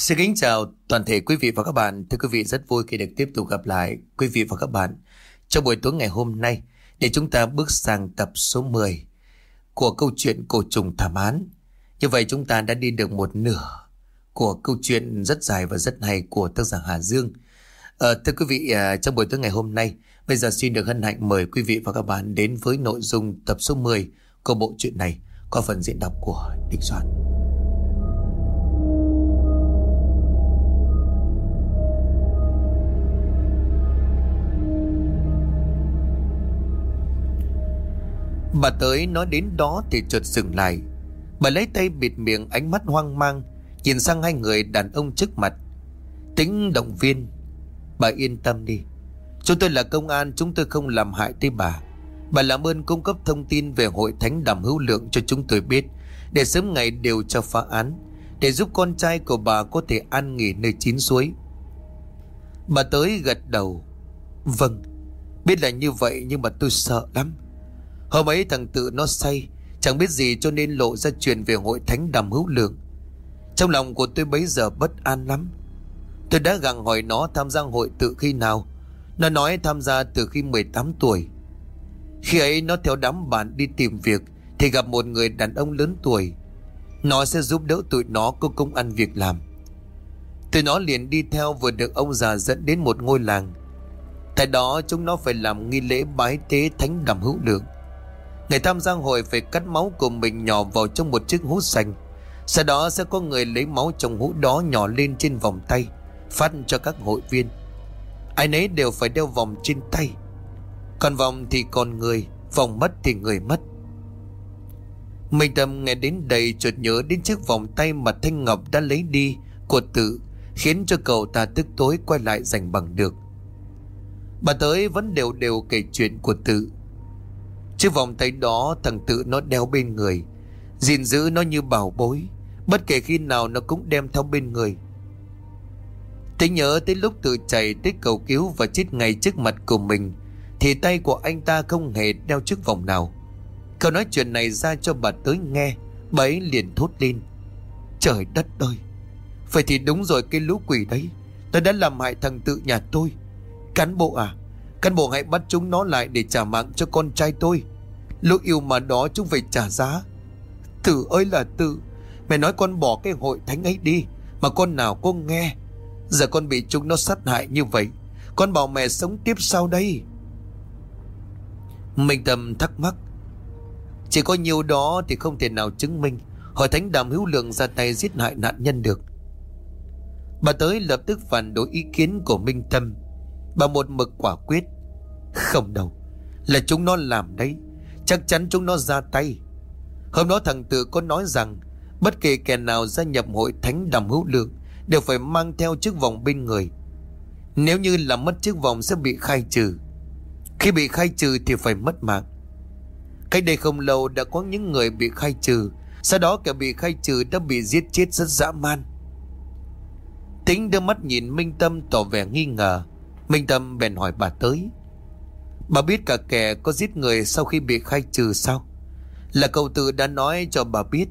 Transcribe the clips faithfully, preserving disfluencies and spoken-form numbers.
Xin kính chào toàn thể quý vị và các bạn. Thưa quý vị, rất vui khi được tiếp tục gặp lại quý vị và các bạn trong buổi tối ngày hôm nay để chúng ta bước sang tập số mười của câu chuyện Cổ Trùng Thảm Án. Như vậy chúng ta đã đi được một nửa của câu chuyện rất dài và rất hay của tác giả Hà Dương. À, thưa quý vị, à, trong buổi tối ngày hôm nay, bây giờ xin được hân hạnh mời quý vị và các bạn đến với nội dung tập số mười của bộ truyện này qua phần diễn đọc của Đinh Soạn. Bà tới nói đến đó thì chợt dừng lại. Bà lấy tay bịt miệng, ánh mắt hoang mang nhìn sang hai người đàn ông trước mặt. Tính động viên: "Bà yên tâm đi, chúng tôi là công an, chúng tôi không làm hại tới bà. Bà làm ơn cung cấp thông tin về hội thánh Đàm Hữu Lượng cho chúng tôi biết, để sớm ngày điều tra phá án, để giúp con trai của bà có thể an nghỉ nơi chín suối." Bà tới gật đầu: "Vâng, biết là như vậy, nhưng mà tôi sợ lắm. Hôm ấy thằng Tự nó say, chẳng biết gì cho nên lộ ra chuyện về hội thánh Đàm Hữu Lượng. Trong lòng của tôi bấy giờ bất an lắm. Tôi đã gặng hỏi nó tham gia hội Tự khi nào. Nó nói tham gia từ khi mười tám tuổi. Khi ấy nó theo đám bạn đi tìm việc thì gặp một người đàn ông lớn tuổi. Nó sẽ giúp đỡ tụi nó có công ăn việc làm. Tụi nó liền đi theo, vừa được ông già dẫn đến một ngôi làng. Tại đó chúng nó phải làm nghi lễ bái tế thánh Đàm Hữu Lượng. Người tham gia hội phải cắt máu của mình nhỏ vào trong một chiếc hũ xanh. Sau đó sẽ có người lấy máu trong hũ đó nhỏ lên trên vòng tay, phát cho các hội viên. Ai nấy đều phải đeo vòng trên tay. Còn vòng thì còn người, vòng mất thì người mất. Minh Tâm nghe đến đây chợt nhớ đến chiếc vòng tay mà Thanh Ngọc đã lấy đi của Tự, khiến cho cậu ta tức tối quay lại giành bằng được. Bà tới vẫn đều đều kể chuyện của Tự. Chiếc vòng tay đó thằng Tự nó đeo bên người, gìn giữ nó như bảo bối, bất kể khi nào nó cũng đem theo bên người. Thế nhớ tới lúc Tự chạy tới cầu cứu và chết ngay trước mặt của mình, thì tay của anh ta không hề đeo chiếc vòng nào. Cậu nói chuyện này ra cho bà tới nghe, bà ấy liền thốt lên: "Trời đất ơi, vậy thì đúng rồi, cái lũ quỷ đấy nó đã làm hại thằng Tự nhà tôi. Cán bộ à, cán bộ hãy bắt chúng nó lại để trả mạng cho con trai tôi. Lũ yêu mà đó chúng phải trả giá. Tự ơi là Tự, mày nói con bỏ cái hội thánh ấy đi mà con nào có nghe. Giờ con bị chúng nó sát hại như vậy, con bảo mẹ sống tiếp sau đây?" Minh Tâm thắc mắc: "Chỉ có nhiêu đó thì không thể nào chứng minh hội thánh Đàm Hữu Lượng ra tay giết hại nạn nhân được." Bà tới lập tức phản đối ý kiến của Minh Tâm. Bà một mực quả quyết: "Không đâu, là chúng nó làm đấy. Chắc chắn chúng nó ra tay. Hôm đó thằng Tự có nói rằng bất kỳ kẻ nào gia nhập hội thánh Đàm Hữu Lượng đều phải mang theo chiếc vòng bên người. Nếu như làm mất chiếc vòng sẽ bị khai trừ. Khi bị khai trừ thì phải mất mạng. Cách đây không lâu đã có những người bị khai trừ, sau đó kẻ bị khai trừ đã bị giết chết rất dã man." Tính đưa mắt nhìn Minh Tâm tỏ vẻ nghi ngờ. Minh Tâm bèn hỏi bà tới: "Bà biết cả kẻ có giết người sau khi bị khai trừ sao? Là cậu Tự đã nói cho bà biết."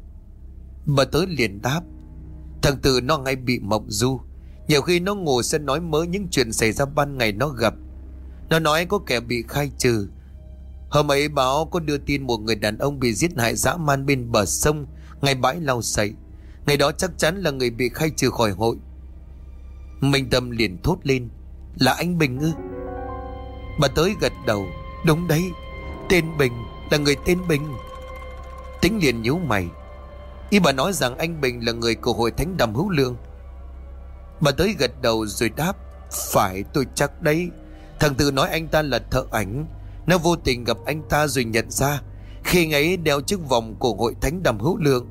Bà tới liền đáp: "Thằng Tự nó hay bị mộng du, nhiều khi nó ngủ sẽ nói mớ những chuyện xảy ra ban ngày nó gặp. Nó nói có kẻ bị khai trừ. Hôm ấy báo có đưa tin một người đàn ông bị giết hại dã man bên bờ sông ngay bãi lau sậy. Ngày đó chắc chắn là người bị khai trừ khỏi hội." Minh Tâm liền thốt lên: "Là anh Bình ư?" Bà tới gật đầu: "Đúng đấy, tên Bình, là người tên Bình." Tính liền nhíu mày: "Ý bà nói rằng anh Bình là người của hội thánh Đàm Hữu Lượng?" Bà tới gật đầu rồi đáp: "Phải, tôi chắc đấy. Thằng Tự nói anh ta là thợ ảnh. Nó vô tình gặp anh ta rồi nhận ra khi anh ấy đeo chiếc vòng của hội thánh Đàm Hữu Lượng."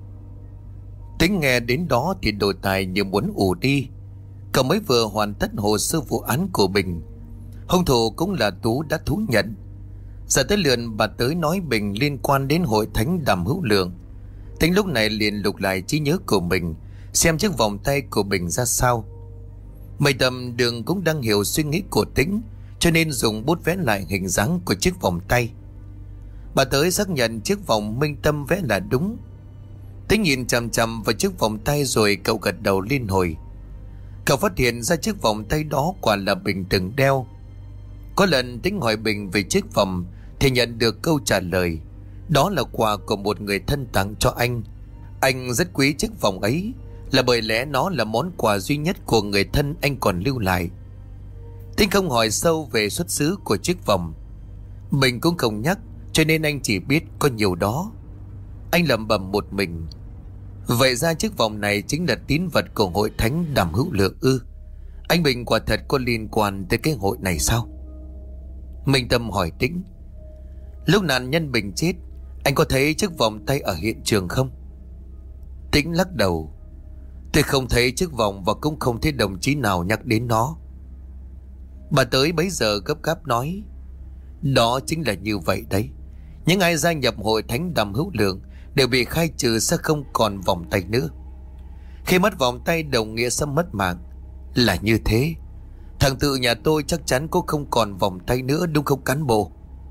Tính nghe đến đó thì đồ tài như muốn ù đi. Cậu mới vừa hoàn tất hồ sơ vụ án của Bình. Hung thủ cũng là Tú đã thú nhận. Giờ tới lượt bà tới nói Bình liên quan đến hội thánh Đàm Hữu Lượng. Tính lúc này liền lục lại trí nhớ của mình, xem chiếc vòng tay của Bình ra sao. Mây Tầm Đường cũng đang hiểu suy nghĩ của Tính, cho nên dùng bút vẽ lại hình dáng của chiếc vòng tay. Bà tới xác nhận chiếc vòng Minh Tâm vẽ là đúng. Tính nhìn chằm chằm vào chiếc vòng tay rồi cậu gật đầu liên hồi. Cậu phát hiện ra chiếc vòng tay đó quả là Bình từng đeo. Có lần Tính hỏi Bình về chiếc vòng thì nhận được câu trả lời đó là quà của một người thân tặng cho anh. Anh rất quý chiếc vòng ấy là bởi lẽ nó là món quà duy nhất của người thân anh còn lưu lại. Tính không hỏi sâu về xuất xứ của chiếc vòng. Bình cũng không nhắc, cho nên anh chỉ biết có nhiều đó. Anh lẩm bẩm một mình. Vậy ra chiếc vòng này chính là tín vật của hội thánh Đàm Hữu Lượng ư? Anh Bình quả thật có liên quan tới cái hội này sao? Minh Tâm hỏi Tĩnh. Lúc nạn nhân Bình chết, anh có thấy chiếc vòng tay ở hiện trường không? Tĩnh lắc đầu. Tôi không thấy chiếc vòng và cũng không thấy đồng chí nào nhắc đến nó. Bà Tới bấy giờ gấp gáp nói. Đó chính là như vậy đấy. Những ai gia nhập hội thánh Đàm Hữu Lượng đều bị khai trừ, sẽ không còn vòng tay nữa. Khi mất vòng tay đồng nghĩa sẽ mất mạng. Là như thế. Thằng Tự nhà tôi chắc chắn cũng không còn vòng tay nữa, đúng không cán bộ?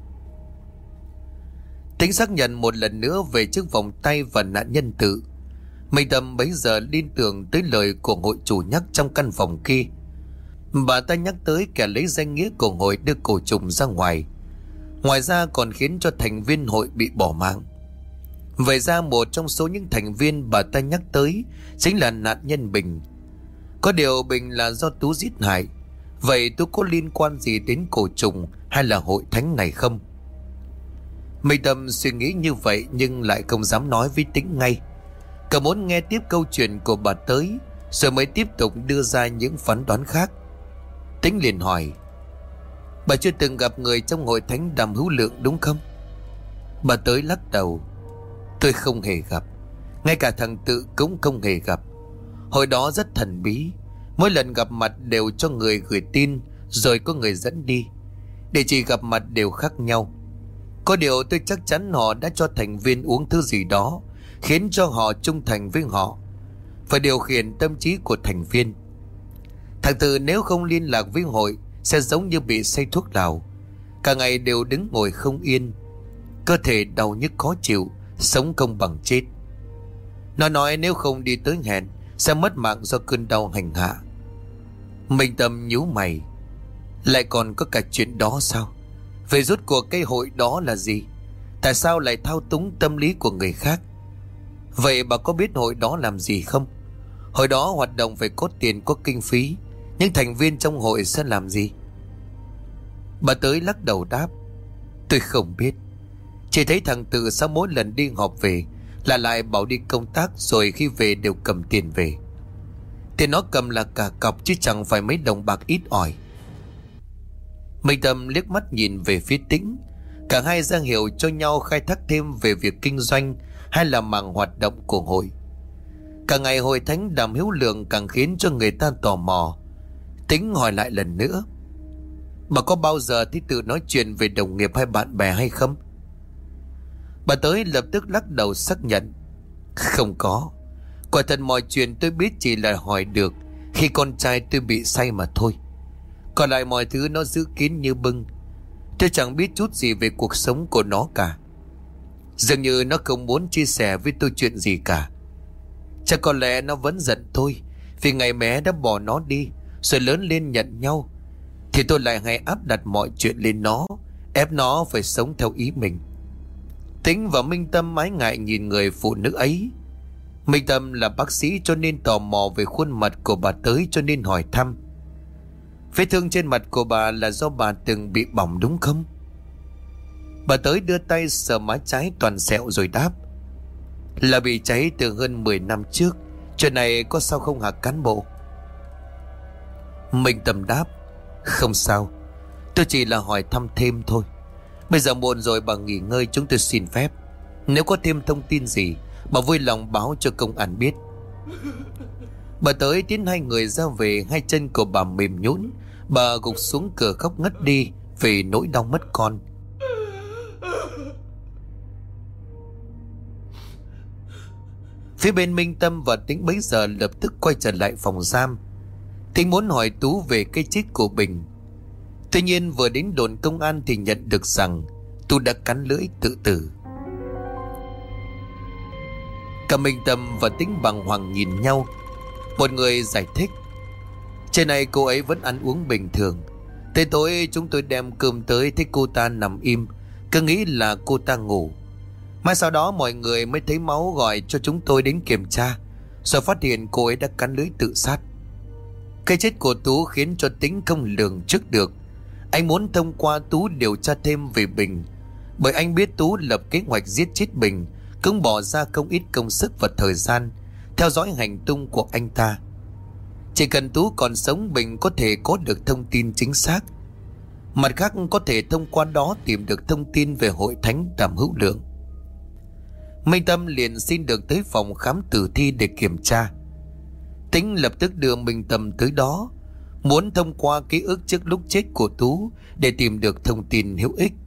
Tính xác nhận một lần nữa về chiếc vòng tay và nạn nhân Tự. Minh Tâm bấy giờ liên tưởng tới lời của hội chủ nhắc trong căn phòng kia. Bà ta nhắc tới kẻ lấy danh nghĩa của hội đưa cổ trùng ra ngoài. Ngoài ra còn khiến cho thành viên hội bị bỏ mạng. Vậy ra một trong số những thành viên bà ta nhắc tới chính là nạn nhân Bình. Có điều Bình là do Tú giết hại. Vậy Tú có liên quan gì đến cổ trùng hay là hội thánh này không? Minh Tâm suy nghĩ như vậy nhưng lại không dám nói với Tĩnh ngay. Cậu muốn nghe tiếp câu chuyện của bà Tới rồi mới tiếp tục đưa ra những phán đoán khác. Tĩnh liền hỏi. Bà chưa từng gặp người trong hội thánh Đàm Hữu Lượng đúng không? Bà Tới lắc đầu. Tôi không hề gặp. Ngay cả thằng Tự cũng không hề gặp. Hồi đó rất thần bí. Mỗi lần gặp mặt đều cho người gửi tin rồi có người dẫn đi. Địa chỉ gặp mặt đều khác nhau. Có điều tôi chắc chắn họ đã cho thành viên uống thứ gì đó khiến cho họ trung thành với họ, phải điều khiển tâm trí của thành viên. Thằng Tự nếu không liên lạc với hội sẽ giống như bị say thuốc lào, cả ngày đều đứng ngồi không yên, cơ thể đau nhức khó chịu, sống không bằng chết. Nó nói nếu không đi tới hẹn sẽ mất mạng do cơn đau hành hạ. Minh Tâm nhíu mày. Lại còn có cả chuyện đó sao? Về rốt cuộc cái hội đó là gì? Tại sao lại thao túng tâm lý của người khác? Vậy bà có biết hội đó làm gì không? Hội đó hoạt động phải có tiền có kinh phí. Những thành viên trong hội sẽ làm gì? Bà Tới lắc đầu đáp. Tôi không biết. Chỉ thấy thằng Tự sau mỗi lần đi họp về là lại bảo đi công tác, rồi khi về đều cầm tiền về. Tiền nó cầm là cả cọc chứ chẳng phải mấy đồng bạc ít ỏi. Minh Tâm liếc mắt nhìn về phía Tĩnh. Cả hai ra hiệu cho nhau khai thác thêm về việc kinh doanh hay là mảng hoạt động của hội. Cả ngày hội thánh Đàm Hữu Lượng càng khiến cho người ta tò mò. Tĩnh hỏi lại lần nữa. Bà có bao giờ thấy Tự nói chuyện về đồng nghiệp hay bạn bè hay không? Bà Tới lập tức lắc đầu xác nhận. Không có. Quả thật mọi chuyện tôi biết chỉ là hỏi được khi con trai tôi bị say mà thôi. Còn lại mọi thứ nó giữ kín như bưng. Tôi chẳng biết chút gì về cuộc sống của nó cả. Dường như nó không muốn chia sẻ với tôi chuyện gì cả. Chắc có lẽ nó vẫn giận tôi vì ngày bé đã bỏ nó đi, rồi lớn lên nhận nhau thì tôi lại hay áp đặt mọi chuyện lên nó, ép nó phải sống theo ý mình. Tĩnh và Minh Tâm ái ngại nhìn người phụ nữ ấy. Minh Tâm là bác sĩ cho nên tò mò về khuôn mặt của bà Tới, cho nên hỏi thăm. Vết thương trên mặt của bà là do bà từng bị bỏng đúng không? Bà Tới đưa tay sờ má trái toàn sẹo rồi đáp. Là bị cháy từ hơn mười năm trước. Chuyện này có sao không hả cán bộ? Minh Tâm đáp. Không sao. Tôi chỉ là hỏi thăm thêm thôi. Bây giờ muộn rồi, bà nghỉ ngơi, chúng tôi xin phép. Nếu có thêm thông tin gì, bà vui lòng báo cho công an biết. Bà Tới tiến hai người ra về. Hai chân của bà mềm nhũn, bà gục xuống cửa khóc ngất đi vì nỗi đau mất con. Phía bên Minh Tâm và Tĩnh bấy giờ lập tức quay trở lại phòng giam. Tĩnh muốn hỏi Tú về cái chết của Bình. Tuy nhiên vừa đến đồn công an thì nhận được rằng Tú đã cắn lưỡi tự tử. Cả Minh Tâm và Tính bàng hoàng nhìn nhau. Một người giải thích: trên này cô ấy vẫn ăn uống bình thường. Tới tối chúng tôi đem cơm tới, thấy cô ta nằm im, cứ nghĩ là cô ta ngủ. Mai sau đó mọi người mới thấy máu, gọi cho chúng tôi đến kiểm tra, rồi phát hiện cô ấy đã cắn lưỡi tự sát. Cái chết của Tú khiến cho Tính không lường trước được. Anh muốn thông qua Tú điều tra thêm về Bình, bởi anh biết Tú lập kế hoạch giết chết Bình, cũng bỏ ra không ít công sức và thời gian theo dõi hành tung của anh ta. Chỉ cần Tú còn sống, Bình có thể có được thông tin chính xác. Mặt khác có thể thông qua đó tìm được thông tin về hội thánh Đàm Hữu Lượng. Minh Tâm liền xin được tới phòng khám tử thi để kiểm tra. Tính lập tức đưa Minh Tâm tới đó, muốn thông qua ký ức trước lúc chết của Tú để tìm được thông tin hữu ích.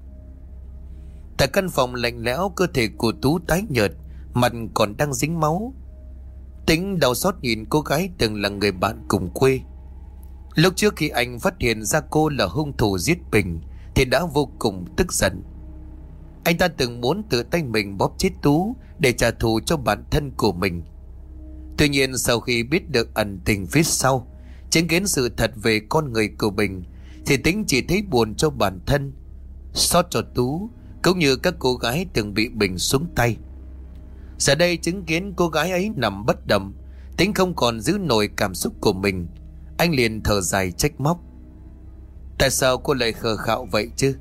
Tại căn phòng lạnh lẽo, cơ thể của Tú tái nhợt, mặt còn đang dính máu. Tính đau xót nhìn cô gái từng là người bạn cùng quê. Lúc trước khi anh phát hiện ra cô là hung thủ giết Bình thì đã vô cùng tức giận. Anh ta từng muốn tự tay mình bóp chết Tú để trả thù cho bản thân của mình. Tuy nhiên sau khi biết được ẩn tình phía sau, chứng kiến sự thật về con người của Bình, thì Tính chỉ thấy buồn cho bản thân, xót cho Tú, cũng như các cô gái từng bị Bình xuống tay. Giờ đây chứng kiến cô gái ấy nằm bất động, Tính không còn giữ nổi cảm xúc của mình. Anh liền thở dài trách móc: tại sao cô lại khờ khạo vậy chứ?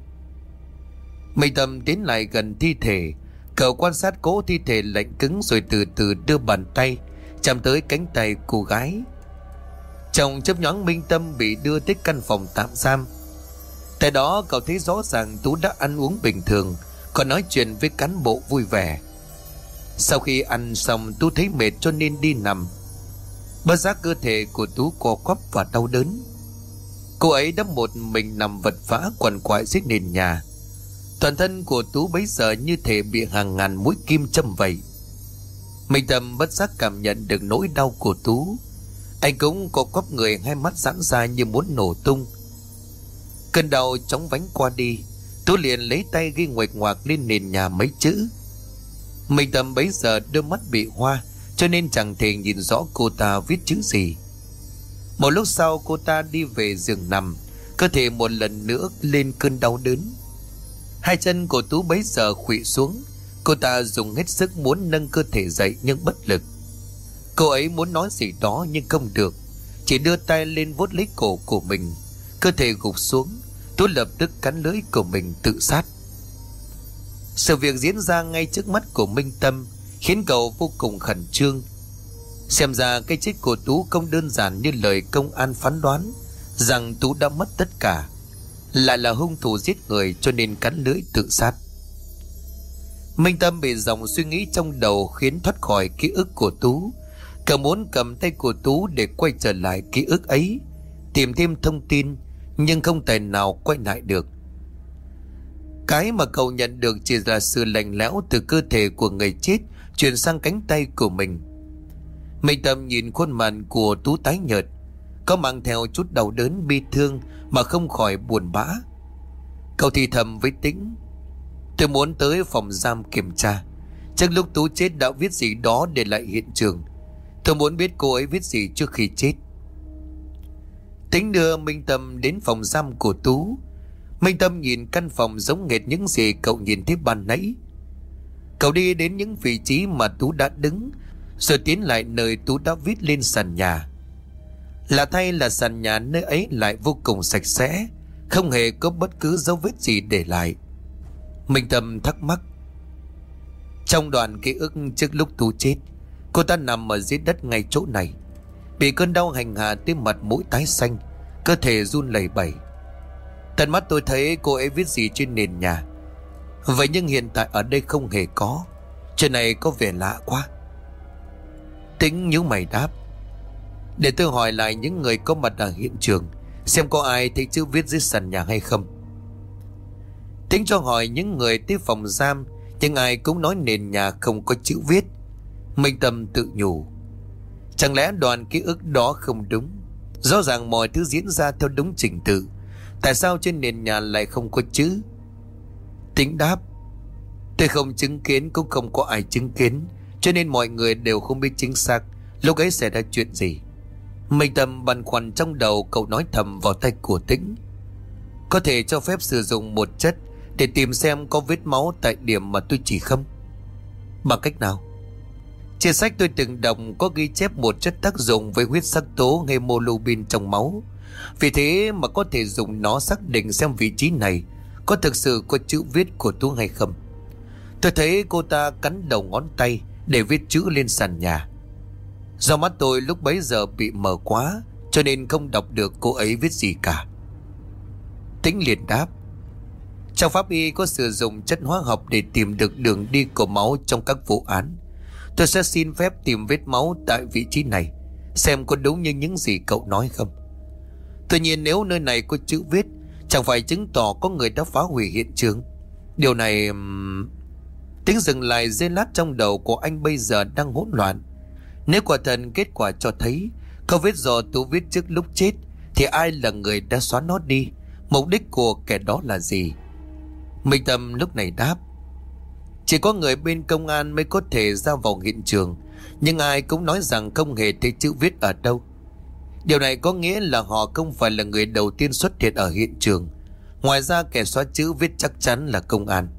Minh Tâm tiến lại gần thi thể, cậu quan sát cố thi thể lạnh cứng, rồi từ từ đưa bàn tay chạm tới cánh tay cô gái. Trong chớp nhoáng, Minh Tâm bị đưa tới căn phòng tạm giam. Tại đó cậu thấy rõ ràng Tú đã ăn uống bình thường, còn nói chuyện với cán bộ vui vẻ. Sau khi ăn xong, Tú thấy mệt cho nên đi nằm. Bất giác cơ thể của Tú co quắp và đau đớn. Cô ấy đã một mình nằm vật vã quằn quại dưới nền nhà. Toàn thân của Tú bấy giờ như thể bị hàng ngàn mũi kim châm vậy. Minh Tâm bất giác cảm nhận được nỗi đau của Tú. Anh cũng co quắp người, hai mắt giãn ra như muốn nổ tung. Cơn đau chóng vánh qua đi, Tú liền lấy tay ghi nguệch ngoạc lên nền nhà mấy chữ. Minh Tâm bấy giờ đôi mắt bị hoa, cho nên chẳng thể nhìn rõ cô ta viết chữ gì. Một lúc sau, cô ta đi về giường nằm, cơ thể một lần nữa lên cơn đau đớn. Hai chân của Tú bấy giờ khuỵu xuống. Cô ta dùng hết sức muốn nâng cơ thể dậy nhưng bất lực. Cô ấy muốn nói gì đó nhưng không được, chỉ đưa tay lên vuốt lấy cổ của mình. Cơ thể gục xuống, Tú lập tức cắn lưỡi của mình tự sát. Sự việc diễn ra ngay trước mắt của Minh Tâm khiến cậu vô cùng khẩn trương. Xem ra cái chết của Tú không đơn giản như lời công an phán đoán, rằng Tú đã mất tất cả, lại là hung thủ giết người cho nên cắn lưỡi tự sát. Minh Tâm bị dòng suy nghĩ trong đầu khiến thoát khỏi ký ức của Tú. Cậu muốn cầm tay của Tú để quay trở lại ký ức ấy, tìm thêm thông tin, nhưng không thể nào quay lại được. Cái mà cậu nhận được chỉ là sự lạnh lẽo từ cơ thể của người chết chuyển sang cánh tay của mình. Minh Tâm nhìn khuôn mặt của Tú tái nhợt, có mang theo chút đau đớn bi thương mà không khỏi buồn bã. Cậu thì thầm với Tĩnh: tôi muốn tới phòng giam kiểm tra, chắc lúc Tú chết đã viết gì đó để lại hiện trường. Tôi muốn biết cô ấy viết gì trước khi chết. Tĩnh đưa Minh Tâm đến phòng giam của Tú. Minh Tâm nhìn căn phòng giống hệt những gì cậu nhìn thấy ban nãy. Cậu đi đến những vị trí mà Tú đã đứng, rồi tiến lại nơi Tú đã viết lên sàn nhà. Lạ thay là sàn nhà nơi ấy lại vô cùng sạch sẽ, không hề có bất cứ dấu vết gì để lại. Minh Tâm thắc mắc. Trong đoạn ký ức trước lúc Tú chết, cô ta nằm ở dưới đất ngay chỗ này, bị cơn đau hành hạ tới mặt mũi tái xanh, cơ thể run lẩy bẩy. Tận mắt tôi thấy cô ấy viết gì trên nền nhà. Vậy nhưng hiện tại ở đây không hề có. Chuyện này có vẻ lạ quá. Tĩnh nhíu mày đáp: để tôi hỏi lại những người có mặt ở hiện trường, xem có ai thấy chữ viết dưới sàn nhà hay không. Tĩnh cho hỏi những người tới phòng giam, nhưng ai cũng nói nền nhà không có chữ viết. Minh Tâm tự nhủ: chẳng lẽ đoạn ký ức đó không đúng? Rõ ràng mọi thứ diễn ra theo đúng trình tự, tại sao trên nền nhà lại không có chữ? Tĩnh đáp: tôi không chứng kiến, cũng không có ai chứng kiến, cho nên mọi người đều không biết chính xác lúc ấy xảy ra chuyện gì. Minh Tâm băn khoăn trong đầu, cậu nói thầm vào tay của Tĩnh: có thể cho phép sử dụng một chất để tìm xem có vết máu tại điểm mà tôi chỉ không? Bằng cách nào? Trên sách tôi từng đọc có ghi chép một chất tác dụng với huyết sắc tố hemoglobin trong máu. Vì thế mà có thể dùng nó xác định xem vị trí này có thực sự có chữ viết của Tú hay không. Tôi thấy cô ta cắn đầu ngón tay để viết chữ lên sàn nhà. Do mắt tôi lúc bấy giờ bị mờ quá, cho nên không đọc được cô ấy viết gì cả. Tĩnh liền đáp: trong pháp y có sử dụng chất hóa học để tìm được đường đi của máu trong các vụ án. Tôi sẽ xin phép tìm vết máu tại vị trí này, xem có đúng như những gì cậu nói không. Tuy nhiên nếu nơi này có chữ viết, chẳng phải chứng tỏ có người đã phá hủy hiện trường. Điều này... Tính dừng lại giây lát, trong đầu của anh bây giờ đang hỗn loạn. Nếu quả thật kết quả cho thấy câu viết do Tú viết trước lúc chết, thì ai là người đã xóa nó đi? Mục đích của kẻ đó là gì? Minh Tâm lúc này đáp: chỉ có người bên công an mới có thể ra vào hiện trường, nhưng ai cũng nói rằng không hề thấy chữ viết ở đâu. Điều này có nghĩa là họ không phải là người đầu tiên xuất hiện ở hiện trường. Ngoài ra kẻ xóa chữ viết chắc chắn là công an.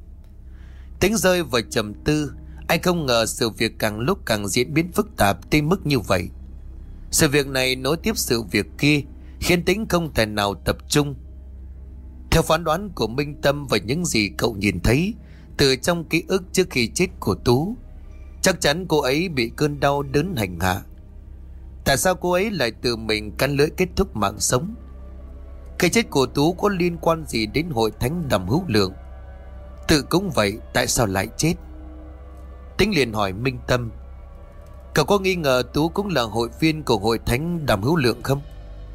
Tính rơi vào trầm tư. Anh không ngờ sự việc càng lúc càng diễn biến phức tạp tới mức như vậy. Sự việc này nối tiếp sự việc kia, khiến Tính không thể nào tập trung. Theo phán đoán của Minh Tâm và những gì cậu nhìn thấy từ trong ký ức trước khi chết của Tú, chắc chắn cô ấy bị cơn đau đớn hành hạ. Tại sao cô ấy lại tự mình cắn lưỡi kết thúc mạng sống? Cái chết của Tú có liên quan gì đến hội thánh Đàm Hữu Lượng? Tự cũng vậy, tại sao lại chết? Tính liền hỏi Minh Tâm: cậu có nghi ngờ Tú cũng là hội viên của hội thánh Đàm Hữu Lượng không?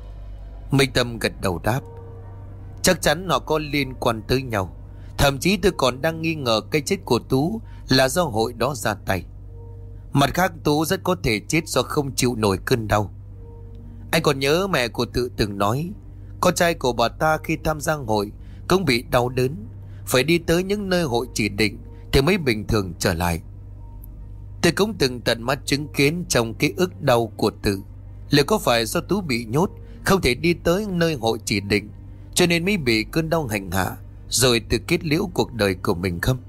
Minh Tâm gật đầu đáp: chắc chắn họ có liên quan tới nhau. Thậm chí tôi còn đang nghi ngờ cái chết của Tú là do hội đó ra tay. Mặt khác, Tú rất có thể chết do không chịu nổi cơn đau. Anh còn nhớ mẹ của Tự từng nói, con trai của bà ta khi tham gia hội cũng bị đau đớn, phải đi tới những nơi hội chỉ định thì mới bình thường trở lại. Tôi cũng từng tận mắt chứng kiến trong ký ức đau của Tự. Liệu có phải do Tú bị nhốt, không thể đi tới nơi hội chỉ định, cho nên mới bị cơn đau hành hạ, rồi tự kết liễu cuộc đời của mình không?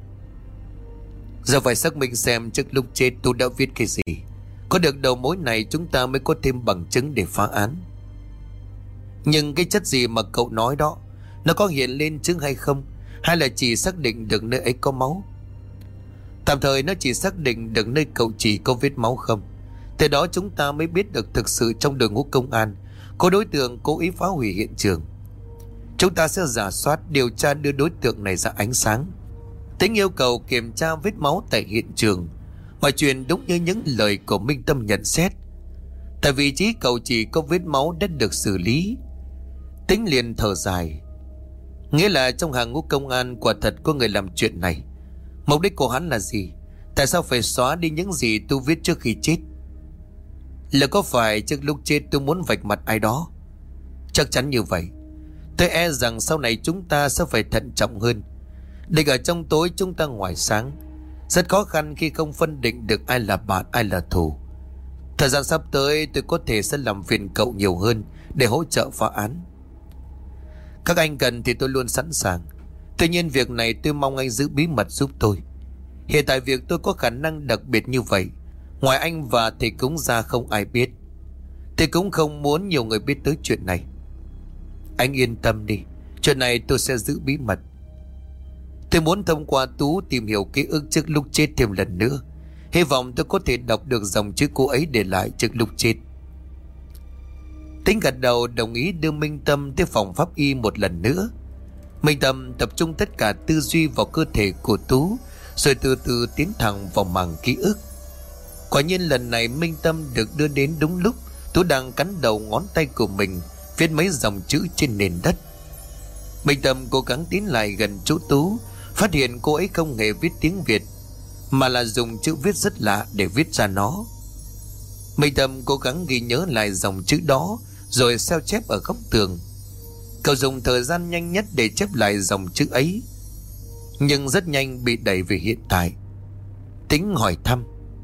Giờ phải xác minh xem trước lúc chết Tú đã viết cái gì. Có được đầu mối này chúng ta mới có thêm bằng chứng để phá án. Nhưng cái chất gì mà cậu nói đó, nó có hiện lên chứng hay không, hay là chỉ xác định được nơi ấy có máu? Tạm thời nó chỉ xác định được nơi cậu chỉ có vết máu không. Từ đó chúng ta mới biết được thực sự trong đội ngũ công an có đối tượng cố ý phá hủy hiện trường. Chúng ta sẽ rà soát điều tra đưa đối tượng này ra ánh sáng. Tính yêu cầu kiểm tra vết máu tại hiện trường. Mọi chuyện đúng như những lời của Minh Tâm nhận xét. Tại vị trí cậu chỉ có vết máu đã được xử lý. Tính liền thở dài. Nghĩa là trong hàng ngũ công an quả thật có người làm chuyện này. Mục đích của hắn là gì? Tại sao phải xóa đi những gì tôi viết trước khi chết? Là có phải trước lúc chết tôi muốn vạch mặt ai đó? Chắc chắn như vậy. Tôi e rằng sau này chúng ta sẽ phải thận trọng hơn. Địch ở trong tối, chúng ta ngoài sáng. Rất khó khăn khi không phân định được ai là bạn, ai là thù. Thời gian sắp tới tôi có thể sẽ làm phiền cậu nhiều hơn để hỗ trợ phá án. Các anh cần thì tôi luôn sẵn sàng. Tuy nhiên việc này tôi mong anh giữ bí mật giúp tôi. Hiện tại việc tôi có khả năng đặc biệt như vậy, ngoài anh và thầy cúng ra không ai biết. Tôi cũng không muốn nhiều người biết tới chuyện này. Anh yên tâm đi, chuyện này tôi sẽ giữ bí mật. Tôi muốn thông qua Tú tìm hiểu ký ức trước lúc chết thêm lần nữa. Hy vọng tôi có thể đọc được dòng chữ cô ấy để lại trước lúc chết. Tính gật đầu đồng ý đưa Minh Tâm tới phòng pháp y một lần nữa. Minh Tâm tập trung tất cả tư duy vào cơ thể của Tú, rồi từ từ tiến thẳng vào màng ký ức. Quả nhiên lần này Minh Tâm được đưa đến đúng lúc Tú đang cắn đầu ngón tay của mình, viết mấy dòng chữ trên nền đất. Minh Tâm cố gắng tiến lại gần chỗ Tú, phát hiện cô ấy không hề viết tiếng Việt, mà là dùng chữ viết rất lạ để viết ra nó. Minh Tâm cố gắng ghi nhớ lại dòng chữ đó, rồi sao chép ở góc tường. Cậu dùng thời gian nhanh nhất để chép lại dòng chữ ấy, nhưng rất nhanh bị đẩy về hiện tại. Tính hỏi thăm: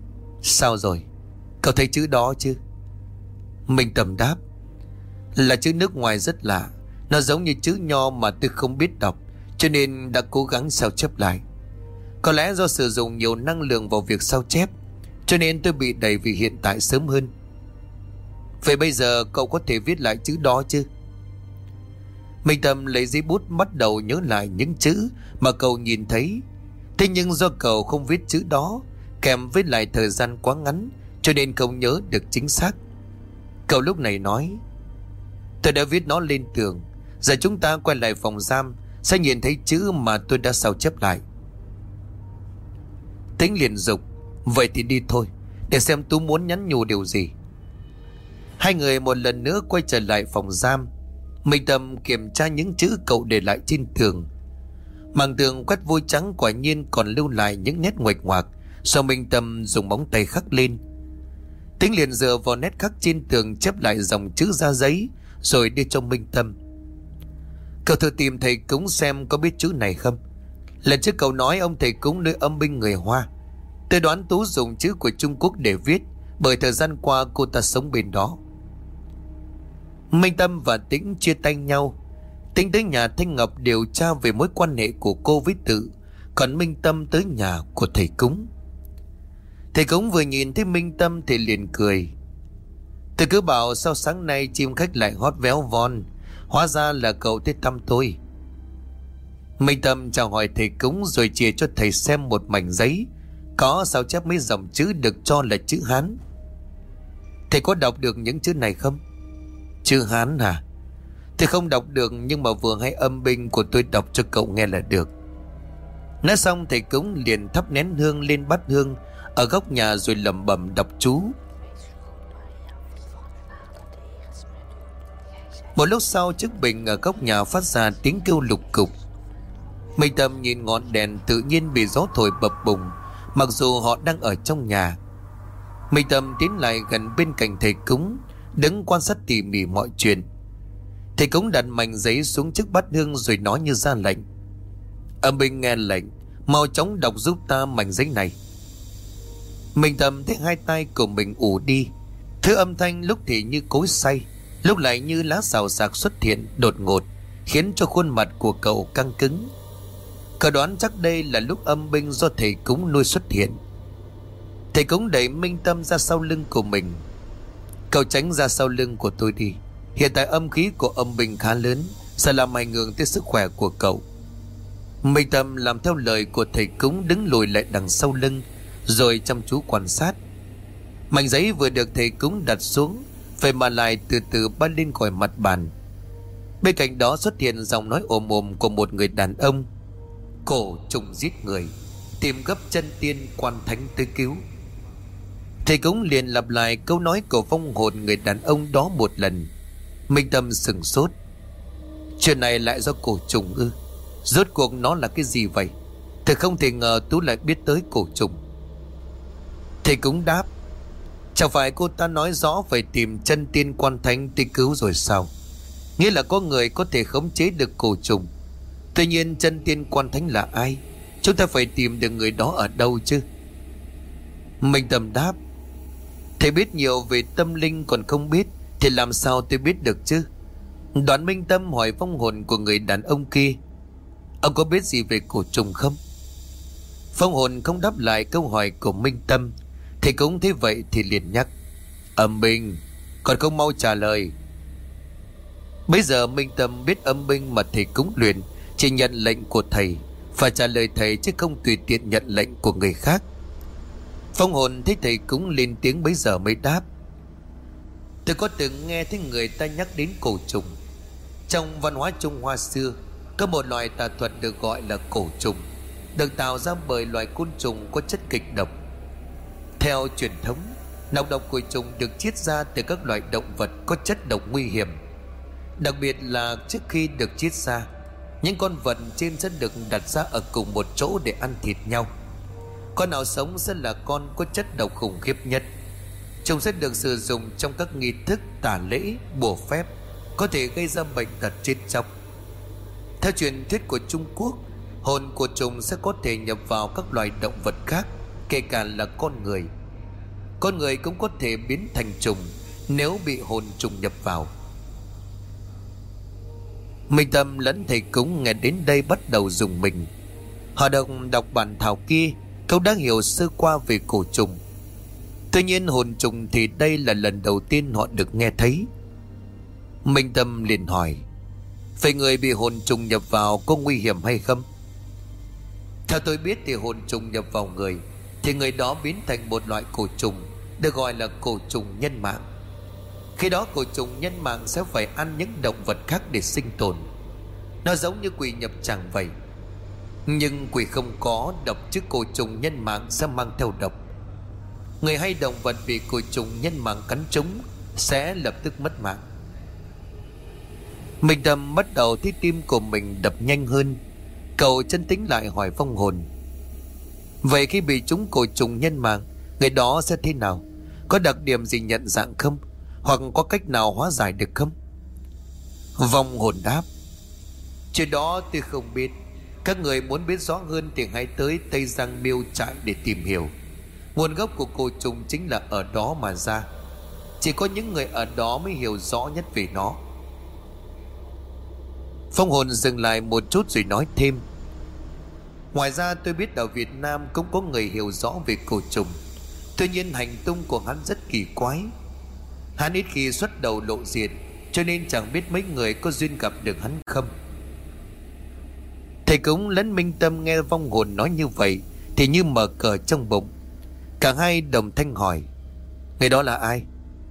Sao rồi? Cậu thấy chữ đó chứ? Minh Tâm đáp. Là chữ nước ngoài rất lạ. Nó giống như chữ Nho mà tôi không biết đọc, cho nên đã cố gắng sao chép lại. Có lẽ do sử dụng nhiều năng lượng vào việc sao chép, cho nên tôi bị đẩy về hiện tại sớm hơn. Vậy bây giờ cậu có thể viết lại chữ đó chứ? Minh Tâm lấy giấy bút bắt đầu nhớ lại những chữ mà cậu nhìn thấy. Thế nhưng do cậu không viết chữ đó, kèm với lại thời gian quá ngắn, cho nên không nhớ được chính xác. Cậu lúc này nói: Tôi đã viết nó lên tường. Giờ chúng ta quay lại phòng giam, sẽ nhìn thấy chữ mà tôi đã sao chép lại. Tính liền dục: Vậy thì đi thôi, để xem Tú muốn nhắn nhủ điều gì. Hai người một lần nữa quay trở lại phòng giam. Minh Tâm kiểm tra những chữ cậu để lại trên tường. Mảng tường quét vôi trắng quả nhiên còn lưu lại những nét nguệch ngoạc do Minh Tâm dùng móng tay khắc lên. Tính liền dựa vào nét khắc trên tường chép lại dòng chữ ra giấy, rồi đưa cho Minh Tâm. Cậu thử tìm thầy cúng xem có biết chữ này không. Lần trước cậu nói ông thầy cúng nơi âm binh người Hoa. Tôi đoán Tú dùng chữ của Trung Quốc để viết, bởi thời gian qua cô ta sống bên đó. Minh Tâm và Tĩnh chia tay nhau. Tĩnh tới nhà Thanh Ngọc điều tra về mối quan hệ của cô với Tự, còn Minh Tâm tới nhà của thầy cúng. Thầy cúng vừa nhìn thấy Minh Tâm thì liền cười. Tôi cứ bảo sao sáng nay chim khách lại hót véo von, hóa ra là cậu tới thăm tôi. Minh Tâm chào hỏi thầy cúng rồi chia cho thầy xem một mảnh giấy có sao chép mấy dòng chữ được cho là chữ Hán. Thầy có đọc được những chữ này không? Chữ Hán à? Thầy không đọc được, nhưng mà vừa hay âm binh của tôi đọc cho cậu nghe là được. Nói xong thầy cúng liền thắp nén hương lên bát hương ở góc nhà rồi lẩm bẩm đọc chú. Một lúc sau chiếc bình ở góc nhà phát ra tiếng kêu lục cục. Minh Tâm nhìn ngọn đèn tự nhiên bị gió thổi bập bùng, mặc dù họ đang ở trong nhà. Minh Tâm tiến lại gần bên cạnh thầy cúng, đứng quan sát tỉ mỉ mọi chuyện. Thầy cúng đặt mảnh giấy xuống chiếc bát hương rồi nói như ra lệnh: Âm binh nghe lệnh, mau chóng đọc giúp ta mảnh giấy này. Minh Tâm thấy hai tay của mình ù đi. Thứ âm thanh lúc thì như cối xay, lúc lại như lá xào xạc xuất hiện đột ngột, khiến cho khuôn mặt của cậu căng cứng. Cậu đoán chắc đây là lúc âm binh do thầy cúng nuôi xuất hiện. Thầy cúng đẩy Minh Tâm ra sau lưng của mình. Cậu tránh ra sau lưng của tôi đi. Hiện tại âm khí của âm binh khá lớn, sẽ làm ảnh hưởng tới sức khỏe của cậu. Minh Tâm làm theo lời của thầy cúng, đứng lùi lại đằng sau lưng, rồi chăm chú quan sát. Mảnh giấy vừa được thầy cúng đặt xuống, vậy mà lại từ từ bay lên khỏi mặt bàn. Bên cạnh đó xuất hiện giọng nói ồm ồm của một người đàn ông: Cổ trùng giết người, tìm gấp chân tiên quan thánh tới cứu. Thầy cúng liền lặp lại câu nói của vong hồn người đàn ông đó một lần. Minh Tâm sửng sốt. Chuyện này lại do cổ trùng ư? Rốt cuộc nó là cái gì vậy? Thật không thể ngờ Tú lại biết tới cổ trùng. Thầy cúng đáp: Chẳng phải cô ta nói rõ phải tìm chân tiên quan thánh tới cứu rồi sao? Nghĩa là có người có thể khống chế được cổ trùng. Tuy nhiên chân tiên quan thánh là ai? Chúng ta phải tìm được người đó ở đâu chứ? Minh Tâm đáp: Thầy biết nhiều về tâm linh còn không biết, thì làm sao tôi biết được chứ? Đoạn Minh Tâm hỏi vong hồn của người đàn ông kia: Ông có biết gì về cổ trùng không? Vong hồn không đáp lại câu hỏi của Minh Tâm. Thầy cũng thấy vậy thì liền nhắc: Âm binh, còn không mau trả lời. Bây giờ Minh Tâm biết âm binh mà thầy cúng luyện chỉ nhận lệnh của thầy, phải trả lời thầy chứ không tùy tiện nhận lệnh của người khác. Phong hồn thấy thầy cúng lên tiếng bấy giờ mới đáp: Tôi có từng nghe thấy người ta nhắc đến cổ trùng. Trong văn hóa Trung Hoa xưa, có một loại tà thuật được gọi là cổ trùng, được tạo ra bởi loài côn trùng có chất kịch độc. Theo truyền thống, nọc độc của trùng được chiết ra từ các loài động vật có chất độc nguy hiểm. Đặc biệt là trước khi được chiết ra, những con vật trên sẽ được đặt ra ở cùng một chỗ để ăn thịt nhau. Con nào sống sẽ là con có chất độc khủng khiếp nhất. Chúng sẽ được sử dụng trong các nghi thức tà lễ, bùa phép, có thể gây ra bệnh tật chết chóc. Theo truyền thuyết của Trung Quốc, hồn của trùng sẽ có thể nhập vào các loài động vật khác, kể cả là con người. Con người cũng có thể biến thành trùng nếu bị hồn trùng nhập vào. Minh Tâm lẫn thầy cúng nghe đến đây bắt đầu rùng mình. Họ đọc đọc bản thảo kia, câu đã hiểu sơ qua về cổ trùng. Tuy nhiên hồn trùng thì đây là lần đầu tiên họ được nghe thấy. Minh Tâm liền hỏi: vậy người bị hồn trùng nhập vào có nguy hiểm hay không? Theo tôi biết thì hồn trùng nhập vào người thì người đó biến thành một loại cổ trùng, được gọi là cổ trùng nhân mạng. Khi đó cổ trùng nhân mạng sẽ phải ăn những động vật khác để sinh tồn. Nó giống như quỷ nhập tràng vậy. Nhưng quỷ không có độc, chứ cổ trùng nhân mạng sẽ mang theo độc. Người hay động vật bị cổ trùng nhân mạng cắn trúng sẽ lập tức mất mạng. Minh Tâm bắt đầu thấy tim của mình đập nhanh hơn. Cậu chân tĩnh lại hỏi vong hồn: vậy khi bị trúng cổ trùng nhân mạng, người đó sẽ thế nào? Có đặc điểm gì nhận dạng không? Hoặc có cách nào hóa giải được không? Vong hồn đáp: chuyện đó tôi không biết. Các người muốn biết rõ hơn thì hãy tới Tây Giang Miêu Trại để tìm hiểu. Nguồn gốc của cổ trùng chính là ở đó mà ra. Chỉ có những người ở đó mới hiểu rõ nhất về nó. Phong hồn dừng lại một chút rồi nói thêm: ngoài ra tôi biết ở Việt Nam cũng có người hiểu rõ về cổ trùng. Tuy nhiên hành tung của hắn rất kỳ quái. Hắn ít khi xuất đầu lộ diện, cho nên chẳng biết mấy người có duyên gặp được hắn không. Thầy cúng lẫn Minh Tâm nghe vong hồn nói như vậy thì như mở cờ trong bụng. Cả hai đồng thanh hỏi: người đó là ai?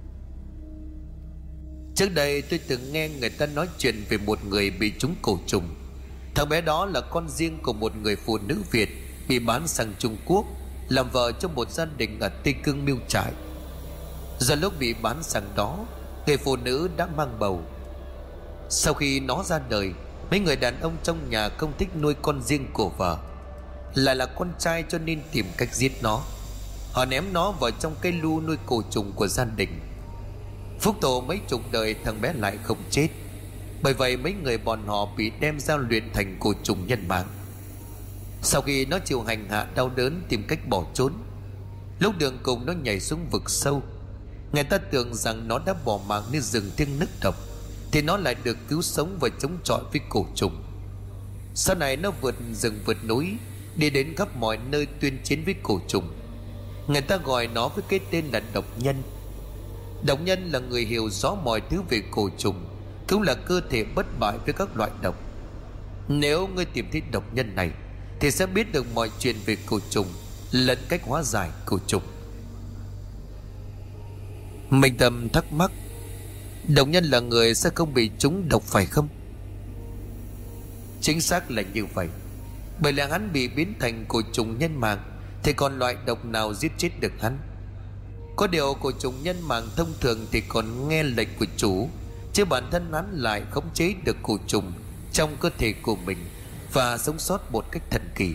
Trước đây tôi từng nghe người ta nói chuyện về một người bị trúng cổ trùng. Thằng bé đó là con riêng của một người phụ nữ Việt bị bán sang Trung Quốc, làm vợ cho một gia đình ở Tây Cương Miêu Trại. Do lúc bị bán sang đó, người phụ nữ đã mang bầu. Sau khi nó ra đời, mấy người đàn ông trong nhà không thích nuôi con riêng của vợ, lại là con trai, cho nên tìm cách giết nó. Họ ném nó vào trong cây lu nuôi cổ trùng của gia đình. Phúc tổ mấy chục đời thằng bé lại không chết. Bởi vậy mấy người bọn họ bị đem ra luyện thành cổ trùng nhân mạng. Sau khi nó chịu hành hạ đau đớn tìm cách bỏ trốn, lúc đường cùng nó nhảy xuống vực sâu. Người ta tưởng rằng nó đã bỏ mạng nên rừng thiêng nức độc, thì nó lại được cứu sống và chống chọi với cổ trùng. Sau này nó vượt rừng vượt núi, đi đến khắp mọi nơi tuyên chiến với cổ trùng. Người ta gọi nó với cái tên là độc nhân. Độc nhân là người hiểu rõ mọi thứ về cổ trùng, cũng là cơ thể bất bại với các loại độc. Nếu ngươi tìm thấy độc nhân này thì sẽ biết được mọi chuyện về cổ trùng lẫn cách hóa giải cổ trùng. Minh Tâm thắc mắc: độc nhân là người sẽ không bị trúng độc phải không? Chính xác là như vậy. Bởi lẽ hắn bị biến thành cổ trùng nhân mạng thì còn loại độc nào giết chết được hắn. Có điều cổ trùng nhân mạng thông thường thì còn nghe lệnh của chủ, chứ bản thân hắn lại khống chế được cổ trùng trong cơ thể của mình và sống sót một cách thần kỳ.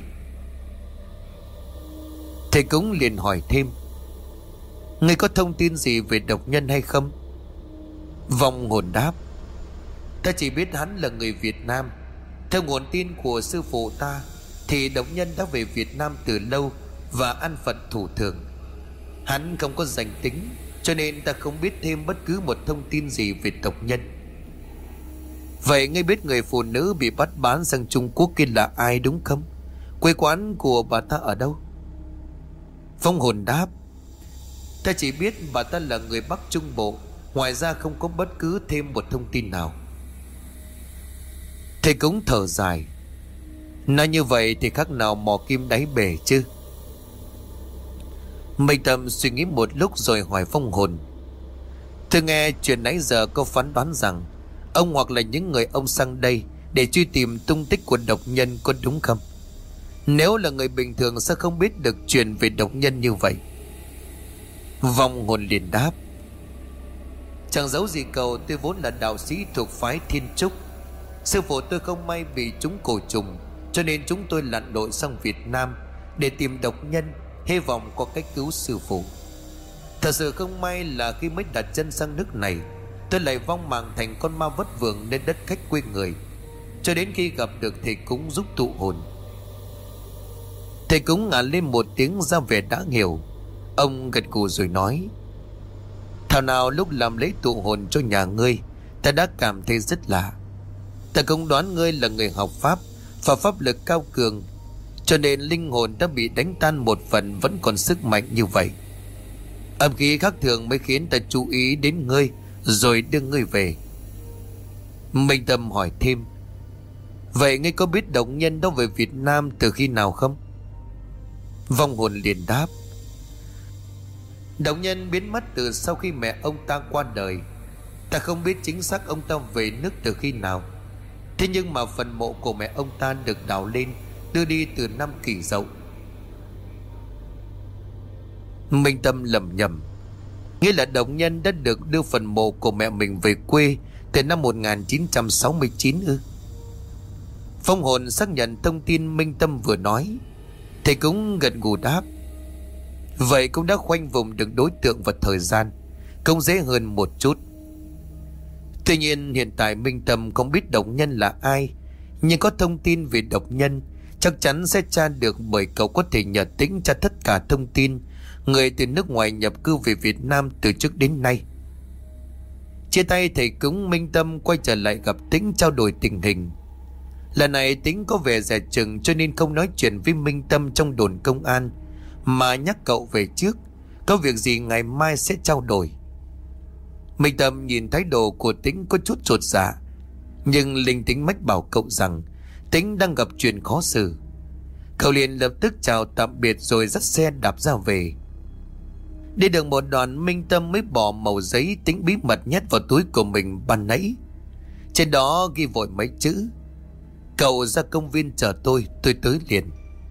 Thầy cúng liền hỏi thêm: ngươi có thông tin gì về độc nhân hay không? Vong hồn đáp: ta chỉ biết hắn là người Việt Nam. Theo nguồn tin của sư phụ ta thì độc nhân đã về Việt Nam từ lâu và ăn phận thủ thường. Hắn không có danh tính, cho nên ta không biết thêm bất cứ một thông tin gì về độc nhân. Vậy ngươi biết người phụ nữ bị bắt bán sang Trung Quốc kia là ai đúng không? Quê quán của bà ta ở đâu? Vong hồn đáp: ta chỉ biết bà ta là người Bắc Trung Bộ, ngoài ra không có bất cứ thêm một thông tin nào. Thầy cúng thở dài: nói như vậy thì khác nào mò kim đáy bể chứ. Minh Tâm suy nghĩ một lúc rồi hỏi vong hồn: tôi nghe chuyện nãy giờ có phán đoán rằng ông hoặc là những người ông sang đây để truy tìm tung tích của độc nhân, có đúng không? Nếu là người bình thường sẽ không biết được chuyện về độc nhân như vậy. Vong hồn liền đáp: chẳng giấu gì cậu, tôi vốn là đạo sĩ thuộc phái Thiên Trúc. Sư phụ tôi không may bị trúng cổ trùng, cho nên chúng tôi lặn lội sang Việt Nam để tìm độc nhân, hy vọng có cách cứu sư phụ. Thật sự không may là khi mới đặt chân sang nước này, tôi lại vong mạng thành con ma vất vưởng lên đất khách quê người, cho đến khi gặp được thầy cúng giúp tụ hồn. Thầy cúng ngả lên một tiếng ra vẻ đã hiểu. Ông gật gù rồi nói: Thảo nào lúc làm lễ tụ hồn cho nhà ngươi, ta đã cảm thấy rất lạ. Ta cũng đoán ngươi là người học pháp và pháp lực cao cường, cho nên linh hồn đã bị đánh tan một phần, vẫn còn sức mạnh như vậy. Âm khí khác thường mới khiến ta chú ý đến ngươi, rồi đưa ngươi về. Minh Tâm hỏi thêm: Vậy ngươi có biết độc nhân đó về Việt Nam từ khi nào không? Vong hồn liền đáp: Độc nhân biến mất từ sau khi mẹ ông ta qua đời. Ta không biết chính xác ông ta về nước từ khi nào. Thế nhưng mà phần mộ của mẹ ông ta được đào lên, đưa đi từ năm Kỷ Dậu. Minh Tâm lẩm nhẩm: Nghĩa là độc nhân đã được đưa phần mộ của mẹ mình về quê từ năm một nghìn chín trăm sáu mươi chín ư? Phong hồn xác nhận thông tin Minh Tâm vừa nói. Thầy cũng gật gù đáp: Vậy cũng đã khoanh vùng được đối tượng và thời gian, cũng dễ hơn một chút. Tuy nhiên hiện tại Minh Tâm không biết độc nhân là ai, nhưng có thông tin về độc nhân chắc chắn sẽ tra được, bởi cậu có thể nhờ Tĩnh tra tất cả thông tin người từ nước ngoài nhập cư về Việt Nam từ trước đến nay. Chia tay, thầy cúng Minh Tâm quay trở lại gặp Tĩnh trao đổi tình hình. Lần này Tĩnh có vẻ dè chừng, cho nên không nói chuyện với Minh Tâm trong đồn công an, mà nhắc cậu về trước, có việc gì ngày mai sẽ trao đổi. Minh Tâm nhìn thái độ của Tĩnh có chút chột dạ, nhưng linh tính mách bảo cậu rằng Tĩnh đang gặp chuyện khó xử. Cậu liền lập tức chào tạm biệt rồi dắt xe đạp ra về. Đi được một đoạn, Minh Tâm mới bỏ mẩu giấy Tĩnh bí mật nhét vào túi của mình ban nãy. Trên đó ghi vội mấy chữ: Cậu ra công viên chờ tôi, tôi tới liền.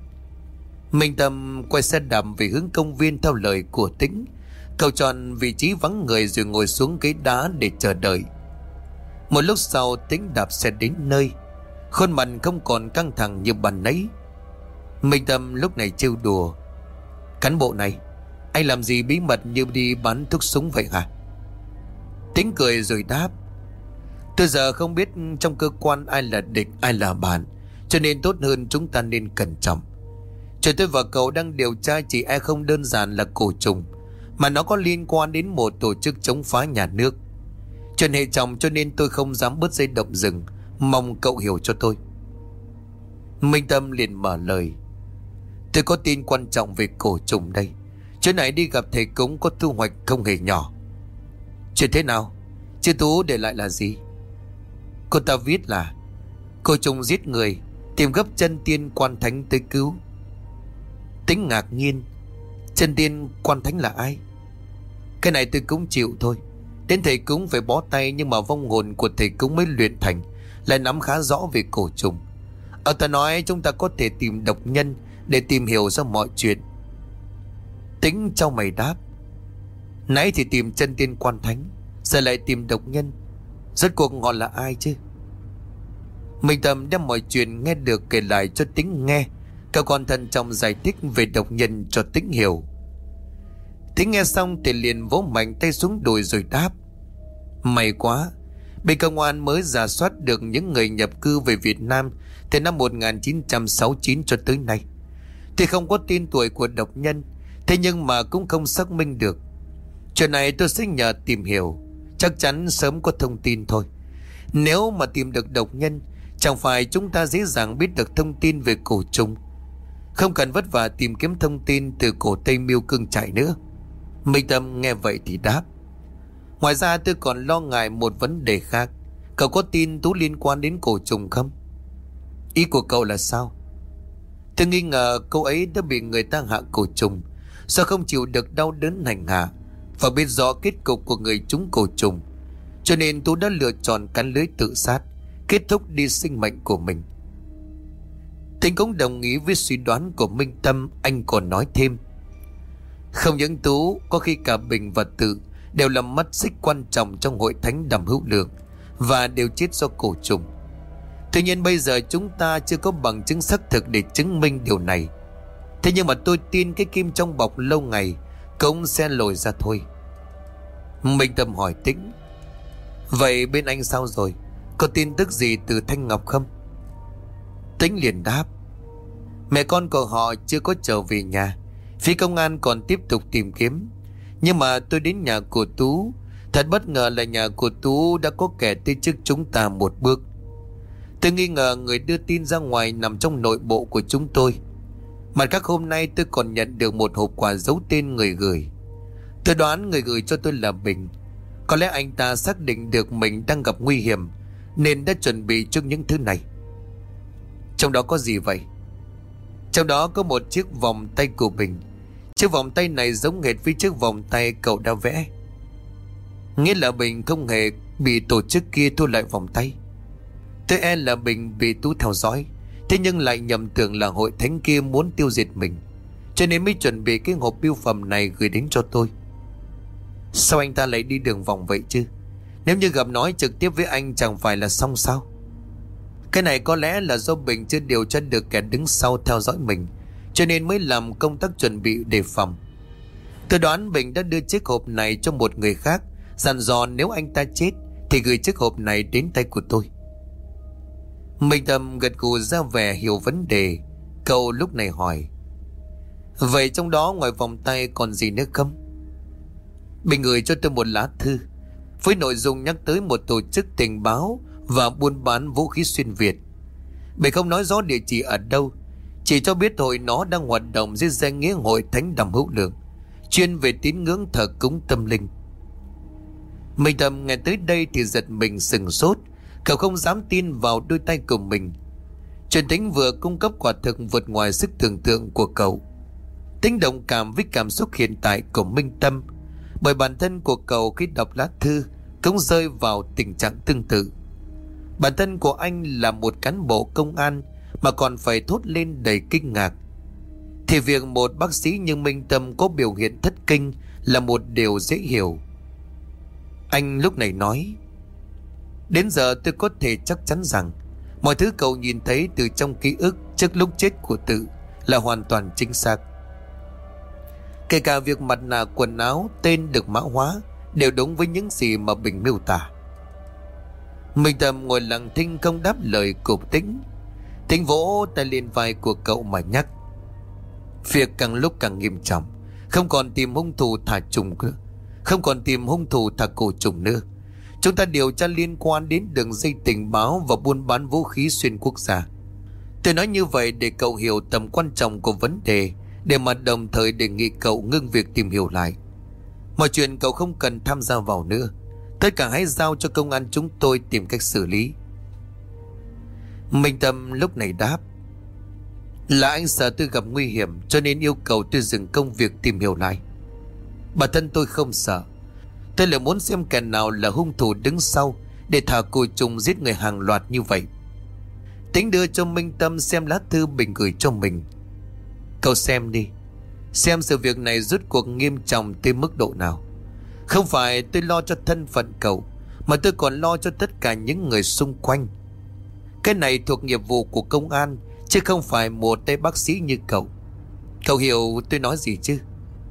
Minh Tâm quay xe đạp về hướng công viên theo lời của Tĩnh. Cậu chọn vị trí vắng người rồi ngồi xuống ghế đá để chờ đợi. Một lúc sau, Tĩnh đạp xe đến nơi, khuôn mặt không còn căng thẳng như ban nãy. Minh Tâm lúc này trêu đùa: Cán bộ này, anh làm gì bí mật như đi bán thuốc súng vậy hả? Tĩnh cười rồi đáp: Tôi giờ không biết trong cơ quan ai là địch ai là bạn, cho nên tốt hơn chúng ta nên cẩn trọng. Chuyện tôi và cậu đang điều tra chỉ e không đơn giản là cổ trùng, mà nó có liên quan đến một tổ chức chống phá nhà nước. Chuyện hệ trọng cho nên tôi không dám bứt dây động rừng, mong cậu hiểu cho tôi. Minh Tâm liền mở lời: Tôi có tin quan trọng về cổ trùng đây. Chuyện này đi gặp thầy cúng có thu hoạch không hề nhỏ. Chuyện thế nào? Chứ Tú để lại là gì? Cô ta viết là cổ trùng giết người, tìm gấp chân tiên quan thánh tới cứu. Tính ngạc nhiên: Chân tiên quan thánh là ai? Cái này tôi cũng chịu thôi. Đến thầy cúng phải bó tay, nhưng mà vong hồn của thầy cúng mới luyện thành lại nắm khá rõ về cổ trùng. Ở ta nói chúng ta có thể tìm độc nhân để tìm hiểu ra mọi chuyện. Tính trao mày đáp: Nãy thì tìm chân tiên quan thánh, giờ lại tìm độc nhân. Rốt cuộc họ là ai chứ? Minh Tâm đem mọi chuyện nghe được kể lại cho Tĩnh nghe. Cậu còn thận trọng giải thích về độc nhân cho Tĩnh hiểu. Tĩnh nghe xong thì liền vỗ mạnh tay xuống đùi rồi đáp: May quá, bên công an mới rà soát được những người nhập cư về Việt Nam từ năm một nghìn chín trăm sáu mươi chín cho tới nay. Thì không có tên tuổi của độc nhân, thế nhưng mà cũng không xác minh được. Chuyện này tôi sẽ nhờ tìm hiểu, chắc chắn sớm có thông tin thôi. Nếu mà tìm được độc nhân, chẳng phải chúng ta dễ dàng biết được thông tin về cổ trùng, không cần vất vả tìm kiếm thông tin từ cổ Tây Miêu Cương Trại nữa. Minh Tâm nghe vậy thì đáp: Ngoài ra tôi còn lo ngại một vấn đề khác. Cậu có tin Tú liên quan đến cổ trùng không? Ý của cậu là sao? Tôi nghi ngờ cô ấy đã bị người ta hạ cổ trùng, sao không chịu được đau đớn hành hạ và biết rõ kết cục của người trúng cổ trùng, cho nên Tú đã lựa chọn cắn lưới tự sát, kết thúc đi sinh mệnh của mình. Tính cũng đồng ý với suy đoán của Minh Tâm. Anh còn nói thêm: Không những Tú, có khi cả Bình và Tự đều là mắt xích quan trọng trong hội thánh Đàm Hữu Lượng, và đều chết do cổ trùng. Tuy nhiên bây giờ chúng ta chưa có bằng chứng xác thực để chứng minh điều này. Thế nhưng mà tôi tin cái kim trong bọc lâu ngày cũng sẽ lồi ra thôi. Minh Tâm hỏi Tĩnh: Vậy bên anh sao rồi? Có tin tức gì từ Thanh Ngọc không? Tĩnh liền đáp: Mẹ con của họ chưa có trở về nhà, Phía công an còn tiếp tục tìm kiếm. Nhưng mà tôi đến nhà của Tú, thật bất ngờ là nhà của Tú đã có kẻ tới trước chúng ta một bước. Tôi nghi ngờ người đưa tin ra ngoài nằm trong nội bộ của chúng tôi. Mặt khác hôm nay tôi còn nhận được một hộp quà giấu tên người gửi. Tôi đoán người gửi cho tôi là Bình. Có lẽ anh ta xác định được mình đang gặp nguy hiểm nên đã chuẩn bị trước những thứ này. Trong đó có gì vậy? Trong đó có một chiếc vòng tay của Bình. Chiếc vòng tay này giống hệt với chiếc vòng tay cậu đã vẽ. Nghĩa là Bình không hề bị tổ chức kia thu lại vòng tay. Tôi e là Bình bị Tú theo dõi, thế nhưng lại nhầm tưởng là hội thánh kia muốn tiêu diệt mình, cho nên mới chuẩn bị cái hộp bưu phẩm này gửi đến cho tôi. Sao anh ta lại đi đường vòng vậy chứ? Nếu như gặp nói trực tiếp với anh chẳng phải là xong sao? Cái này có lẽ là do Bình chưa điều tra được kẻ đứng sau theo dõi mình, cho nên mới làm công tác chuẩn bị đề phòng. Tôi đoán Bình đã đưa chiếc hộp này cho một người khác, dặn dò nếu anh ta chết thì gửi chiếc hộp này đến tay của tôi. Minh Tâm gật gù ra vẻ hiểu vấn đề. Cậu lúc này hỏi: vậy trong đó ngoài vòng tay còn gì nữa không? Bình gửi cho tôi một lá thư với nội dung nhắc tới một tổ chức tình báo và buôn bán vũ khí xuyên Việt. Bình không nói rõ địa chỉ ở đâu, chỉ cho biết hội nó đang hoạt động dưới danh nghĩa Hội Thánh Đàm Hữu Lượng, chuyên về tín ngưỡng thờ cúng tâm linh. Minh Tâm nghe tới đây thì giật mình sừng sốt. Cậu không dám tin vào đôi tay của mình. Chuyện Tính vừa cung cấp quả thực vượt ngoài sức tưởng tượng của cậu. Tính đồng cảm với cảm xúc hiện tại của Minh Tâm, bởi bản thân của cậu khi đọc lá thư cũng rơi vào tình trạng tương tự. Bản thân của anh là một cán bộ công an mà còn phải thốt lên đầy kinh ngạc, thì việc một bác sĩ như Minh Tâm có biểu hiện thất kinh là một điều dễ hiểu. Anh lúc này nói: đến giờ tôi có thể chắc chắn rằng mọi thứ cậu nhìn thấy từ trong ký ức trước lúc chết của Tự là hoàn toàn chính xác. Kể cả việc mặt nạ, quần áo, tên được mã hóa đều đúng với những gì mà Bình miêu tả. Minh Tâm ngồi lặng thinh không đáp lời của Tính. Tính vỗ tay lên vai của cậu mà nhắc: việc càng lúc càng nghiêm trọng, không còn tìm hung thủ thả trùng nữa, không còn tìm hung thủ thả cổ trùng nữa. Chúng ta điều tra liên quan đến đường dây tình báo và buôn bán vũ khí xuyên quốc gia. Tôi nói như vậy để cậu hiểu tầm quan trọng của vấn đề, để mà đồng thời đề nghị cậu ngưng việc tìm hiểu lại. Mọi chuyện cậu không cần tham gia vào nữa, tất cả hãy giao cho công an chúng tôi tìm cách xử lý. Minh Tâm lúc này đáp: là anh sợ tôi gặp nguy hiểm cho nên yêu cầu tôi dừng công việc tìm hiểu lại. Bản thân tôi không sợ, tôi là muốn xem kẻ nào là hung thủ đứng sau để thả cùi trùng giết người hàng loạt như vậy. Tính đưa cho Minh Tâm xem lá thư Bình gửi cho mình. Cậu xem đi, xem sự việc này rốt cuộc nghiêm trọng tới mức độ nào. Không phải tôi lo cho thân phận cậu, mà tôi còn lo cho tất cả những người xung quanh. Cái này thuộc nghiệp vụ của công an, chứ không phải một tay bác sĩ như cậu. Cậu hiểu tôi nói gì chứ?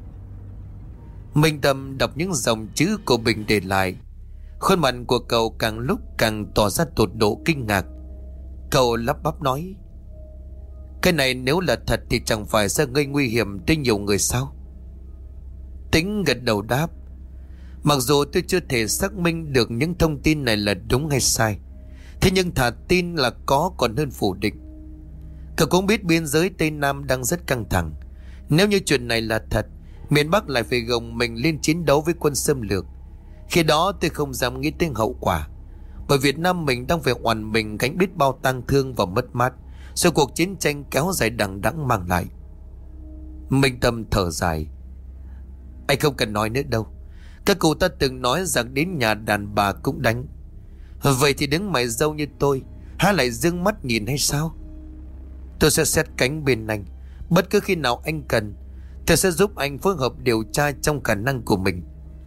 Minh Tâm đọc những dòng chữ của Bình để lại. Khuôn mặt của cậu càng lúc càng tỏ ra tột độ kinh ngạc. Cậu lắp bắp nói: cái này nếu là thật thì chẳng phải sẽ gây nguy hiểm tới nhiều người sao? Tính gật đầu đáp: mặc dù tôi chưa thể xác minh được những thông tin này là đúng hay sai, thế nhưng thà tin là có còn hơn phủ định. Cậu cũng biết biên giới Tây Nam đang rất căng thẳng. Nếu như chuyện này là thật, miền Bắc lại phải gồng mình lên chiến đấu với quân xâm lược. Khi đó tôi không dám nghĩ tới hậu quả, bởi Việt Nam mình đang phải oằn mình gánh biết bao tang thương và mất mát sau cuộc chiến tranh kéo dài đằng đẵng mang lại. Minh Tâm thở dài: anh không cần nói nữa đâu. Các cụ ta từng nói rằng đến nhà đàn bà cũng đánh. Vậy thì đứng mày dâu như tôi há lại dương mắt nhìn hay sao? Tôi sẽ xét cánh bên anh. Bất cứ khi nào anh cần, tôi sẽ giúp anh phối hợp điều tra trong khả năng của mình.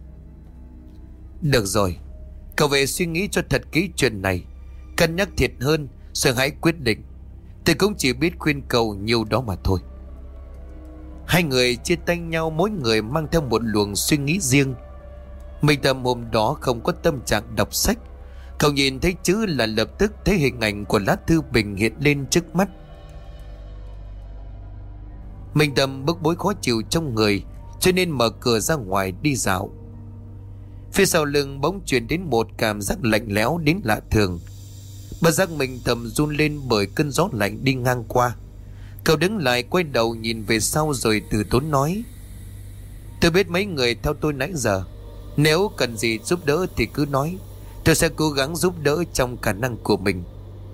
Được rồi, cậu về suy nghĩ cho thật kỹ chuyện này, cân nhắc thiệt hơn rồi hãy quyết định. Tôi cũng chỉ biết khuyên cậu nhiều đó mà thôi. Hai người chia tay nhau, mỗi người mang theo một luồng suy nghĩ riêng. Minh Tâm hôm đó không có tâm trạng đọc sách. Cậu nhìn thấy chữ là lập tức thấy hình ảnh của lá thư Bình hiện lên trước mắt. Minh Tâm bức bối khó chịu trong người, cho nên mở cửa ra ngoài đi dạo. Phía sau lưng bỗng truyền đến một cảm giác lạnh lẽo đến lạ thường. Bất giác Minh Tâm run lên bởi cơn gió lạnh đi ngang qua. Cậu đứng lại quay đầu nhìn về sau rồi từ tốn nói: "Tôi biết mấy người theo tôi nãy giờ. Nếu cần gì giúp đỡ thì cứ nói, tôi sẽ cố gắng giúp đỡ trong khả năng của mình."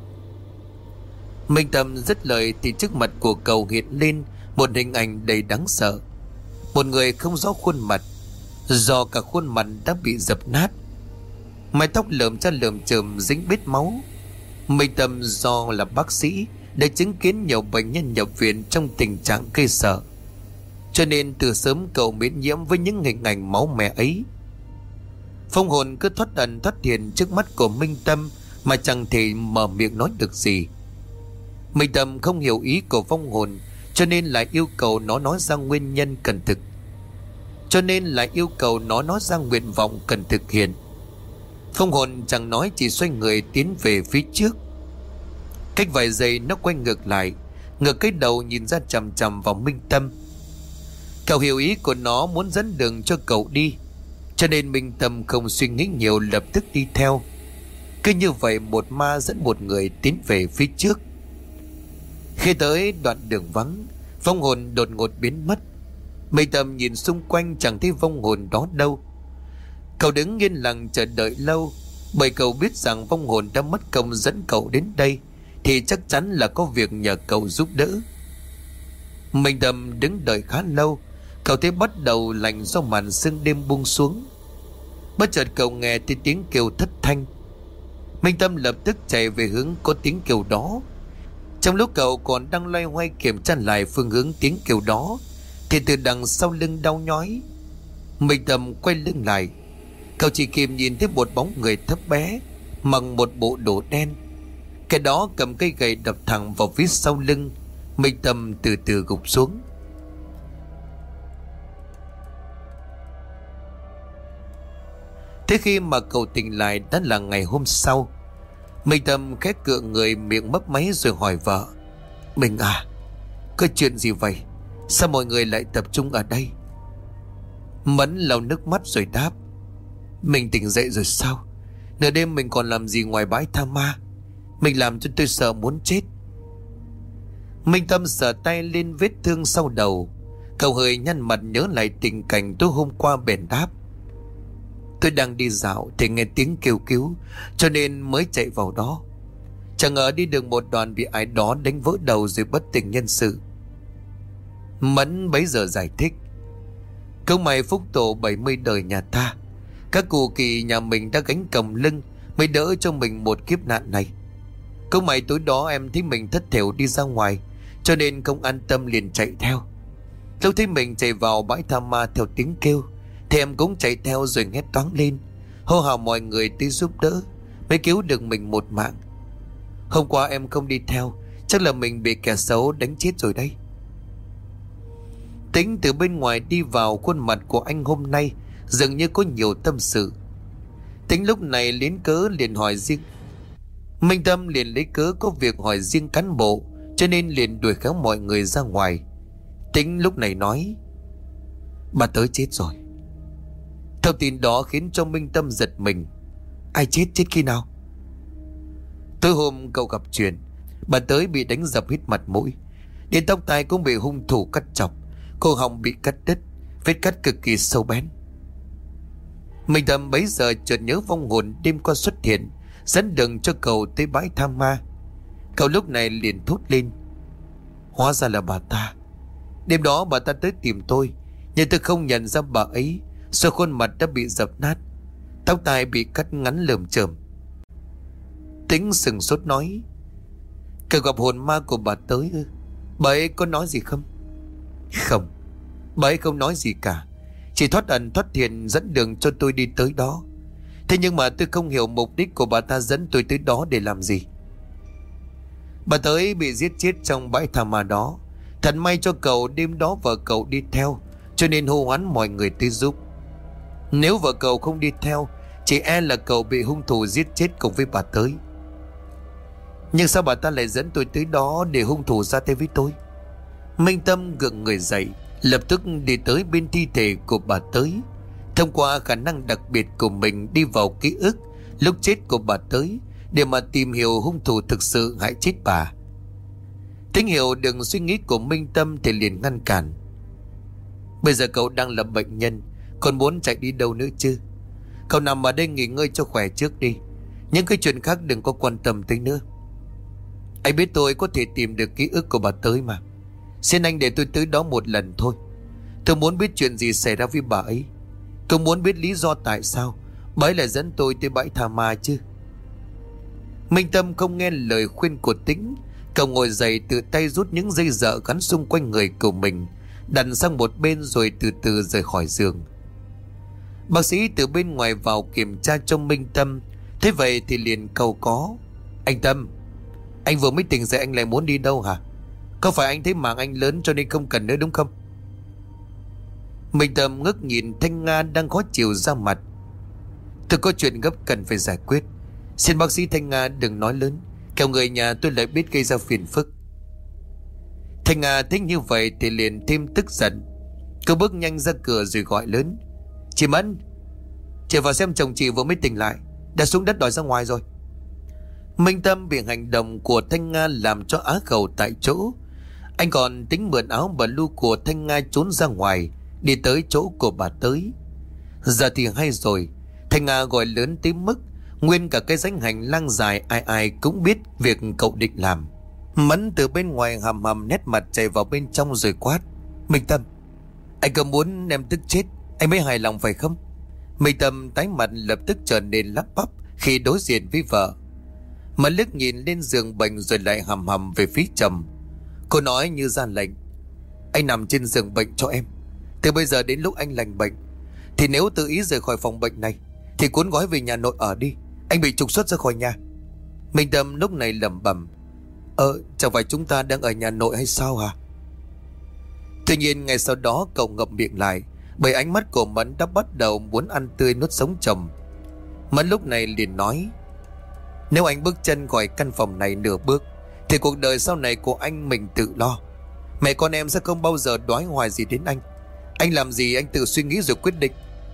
Minh Tâm dứt lời thì trước mặt của cậu hiện lên một hình ảnh đầy đáng sợ. Một người không rõ khuôn mặt, do cả khuôn mặt đã bị dập nát, mái tóc lởm chởm lởm chởm dính bết máu. Minh Tâm do là bác sĩ đã chứng kiến nhiều bệnh nhân nhập viện trong tình trạng gây sợ, cho nên từ sớm cậu miễn nhiễm với những hình ảnh máu me ấy. Phong hồn cứ thoát ẩn thoát hiện trước mắt của Minh Tâm mà chẳng thể mở miệng nói được gì. Minh Tâm không hiểu ý của phong hồn, cho nên lại yêu cầu nó nói ra nguyên nhân cần thực, cho nên lại yêu cầu nó nói ra nguyện vọng cần thực hiện. Phong hồn chẳng nói, chỉ xoay người tiến về phía trước. Cách vài giây nó quay ngược lại, ngược cái đầu nhìn ra chằm chằm vào Minh Tâm. Cậu hiểu ý của nó muốn dẫn đường cho cậu đi, cho nên Minh Tâm không suy nghĩ nhiều, lập tức đi theo. Cứ như vậy một ma dẫn một người tiến về phía trước. Khi tới đoạn đường vắng, vong hồn đột ngột biến mất. Minh Tâm nhìn xung quanh chẳng thấy vong hồn đó đâu. Cậu đứng yên lặng chờ đợi lâu, bởi cậu biết rằng vong hồn đã mất công dẫn cậu đến đây thì chắc chắn là có việc nhờ cậu giúp đỡ. Minh Tâm đứng đợi khá lâu, cậu thấy bắt đầu lạnh do màn sương đêm buông xuống. Bất chợt cậu nghe thấy tiếng kêu thất thanh. Minh Tâm lập tức chạy về hướng có tiếng kêu đó. Trong lúc cậu còn đang loay hoay kiểm tra lại phương hướng tiếng kêu đó thì từ đằng sau lưng đau nhói. Minh Tâm quay lưng lại, cậu chỉ kịp nhìn thấy một bóng người thấp bé mặc một bộ đồ đen. Cái đó cầm cây gậy đập thẳng vào phía sau lưng. Minh Tâm từ từ gục xuống. Thế khi mà cậu tỉnh lại đã là ngày hôm sau. Minh Tâm khẽ cựa người, miệng mấp máy rồi hỏi vợ: "Mình à, có chuyện gì vậy? Sao mọi người lại tập trung ở đây?" Mẫn lau nước mắt rồi đáp: "Mình tỉnh dậy rồi sao? Nửa đêm mình còn làm gì ngoài bãi tha ma? Mình làm cho tôi sợ muốn chết." Minh Tâm sờ tay lên vết thương sau đầu. Cậu hơi nhăn mặt nhớ lại tình cảnh tối hôm qua bèn đáp: "Tôi đang đi dạo thì nghe tiếng kêu cứu, cho nên mới chạy vào đó. Chẳng ngờ đi được một đoạn bị ai đó đánh vỡ đầu rồi bất tỉnh nhân sự." Mẫn bấy giờ giải thích: "Câu mày phúc tổ bảy mươi đời nhà ta, các cụ kỳ nhà mình đã gánh còng lưng mới đỡ cho mình một kiếp nạn này. Câu mày tối đó em thấy mình thất thểu đi ra ngoài, cho nên không an tâm liền chạy theo. Lúc thấy mình chạy vào bãi tha ma theo tiếng kêu thì em cũng chạy theo rồi hét toáng lên, hô hào mọi người tới giúp đỡ, mới cứu được mình một mạng. Hôm qua em không đi theo, chắc là mình bị kẻ xấu đánh chết rồi đấy." Tính từ bên ngoài đi vào, khuôn mặt của anh hôm nay dường như có nhiều tâm sự. Tính lúc này lấy cớ liền hỏi riêng. Minh Tâm liền lấy cớ có việc hỏi riêng cán bộ, cho nên liền đuổi khéo mọi người ra ngoài. Tính lúc này nói: "Bà tới chết rồi." Thông tin đó khiến cho Minh Tâm giật mình. "Ai chết? Chết khi nào?" "Tối hôm cậu gặp chuyện, bà tới bị đánh dập hết mặt mũi, đến tóc tai cũng bị hung thủ cắt chọc, cổ họng bị cắt đứt, vết cắt cực kỳ sâu bén." Minh Tâm bấy giờ chợt nhớ vong hồn đêm qua xuất hiện, dẫn đường cho cậu tới bãi tha ma. Cậu lúc này liền thốt lên: "Hóa ra là bà ta. Đêm đó bà ta tới tìm tôi, nhưng tôi không nhận ra bà ấy, do khuôn mặt đã bị dập nát, tóc tai bị cắt ngắn lởm chởm." Tính sừng sốt nói: "Cậu gặp hồn ma của bà tới ư? Bà ấy có nói gì không?" "Không, bà ấy không nói gì cả, chỉ thoát ẩn thoát hiện dẫn đường cho tôi đi tới đó. Thế nhưng mà tôi không hiểu mục đích của bà ta dẫn tôi tới đó để làm gì." "Bà tới bị giết chết trong bãi tha ma đó. Thật may cho cậu đêm đó vợ cậu đi theo, cho nên hô hoán mọi người tới giúp. Nếu vợ cậu không đi theo, chỉ e là cậu bị hung thủ giết chết cùng với bà tới. Nhưng sao bà ta lại dẫn tôi tới đó để hung thủ ra tay với tôi?" Minh Tâm gượng người dậy, lập tức đi tới bên thi thể của bà Tới. Thông qua khả năng đặc biệt của mình đi vào ký ức lúc chết của bà Tới để mà tìm hiểu hung thủ thực sự hại chết bà. Tính hiểu được suy nghĩ của Minh Tâm thì liền ngăn cản. Bây giờ cậu đang là bệnh nhân, còn muốn chạy đi đâu nữa chứ? Cậu nằm ở đây nghỉ ngơi cho khỏe trước đi. Những cái chuyện khác đừng có quan tâm tới nữa. Anh biết tôi có thể tìm được ký ức của bà Tới mà. Xin anh để tôi tới đó một lần thôi. Tôi muốn biết chuyện gì xảy ra với bà ấy. Tôi muốn biết lý do tại sao bà ấy lại dẫn tôi tới bãi tha ma chứ. Minh Tâm không nghe lời khuyên của Tính. Cậu ngồi dậy, tự tay rút những dây dợ gắn xung quanh người của mình, đặt sang một bên rồi từ từ rời khỏi giường. Bác sĩ từ bên ngoài vào kiểm tra cho Minh Tâm. Thế vậy thì liền cầu có: Anh Tâm, anh vừa mới tỉnh dậy, anh lại muốn đi đâu hả? Có phải anh thấy mạng anh lớn cho nên không cần nữa đúng không? Minh Tâm ngước nhìn Thanh Nga đang khó chịu ra mặt. Tôi có chuyện gấp cần phải giải quyết. Xin bác sĩ Thanh Nga đừng nói lớn, kẻo người nhà tôi lại biết gây ra phiền phức. Thanh Nga thấy như vậy thì liền thêm tức giận. Cô bước nhanh ra cửa rồi gọi lớn: Chị Mẫn, chị vào xem chồng chị vừa mới tỉnh lại, đã xuống đất đòi ra ngoài rồi. Minh Tâm bị hành động của Thanh Nga làm cho á khẩu tại chỗ. Anh còn tính mượn áo blue của Thanh Nga trốn ra ngoài, đi tới chỗ của bà Tới. Giờ thì hay rồi, Thanh Nga gọi lớn tới mức nguyên cả cái dãy hành lang dài ai ai cũng biết việc cậu định làm. Mẫn từ bên ngoài hầm hầm nét mặt chạy vào bên trong rồi quát: Minh Tâm, anh cứ muốn em tức chết anh mới hài lòng phải không? Minh Tâm tái mặt lập tức trở nên lắp bắp khi đối diện với vợ. Mẫn liếc nhìn lên giường bệnh rồi lại hầm hầm về phía chồng. Cô nói như ra lệnh: Anh nằm trên giường bệnh cho em. Từ bây giờ đến lúc anh lành bệnh thì nếu tự ý rời khỏi phòng bệnh này thì cuốn gói về nhà nội ở đi. Anh bị trục xuất ra khỏi nhà. Minh Tâm lúc này lẩm bẩm: Ờ chẳng phải chúng ta đang ở nhà nội hay sao hả? Tuy nhiên ngay sau đó cậu ngậm miệng lại, bởi ánh mắt của Mẫn đã bắt đầu muốn ăn tươi nuốt sống chồng. Mẫn lúc này liền nói: Nếu anh bước chân khỏi căn phòng này nửa bước thì cuộc đời sau này của anh mình tự lo. Mẹ con em sẽ không bao giờ đoái hoài gì đến anh. Anh làm gì anh tự suy nghĩ rồi quyết định.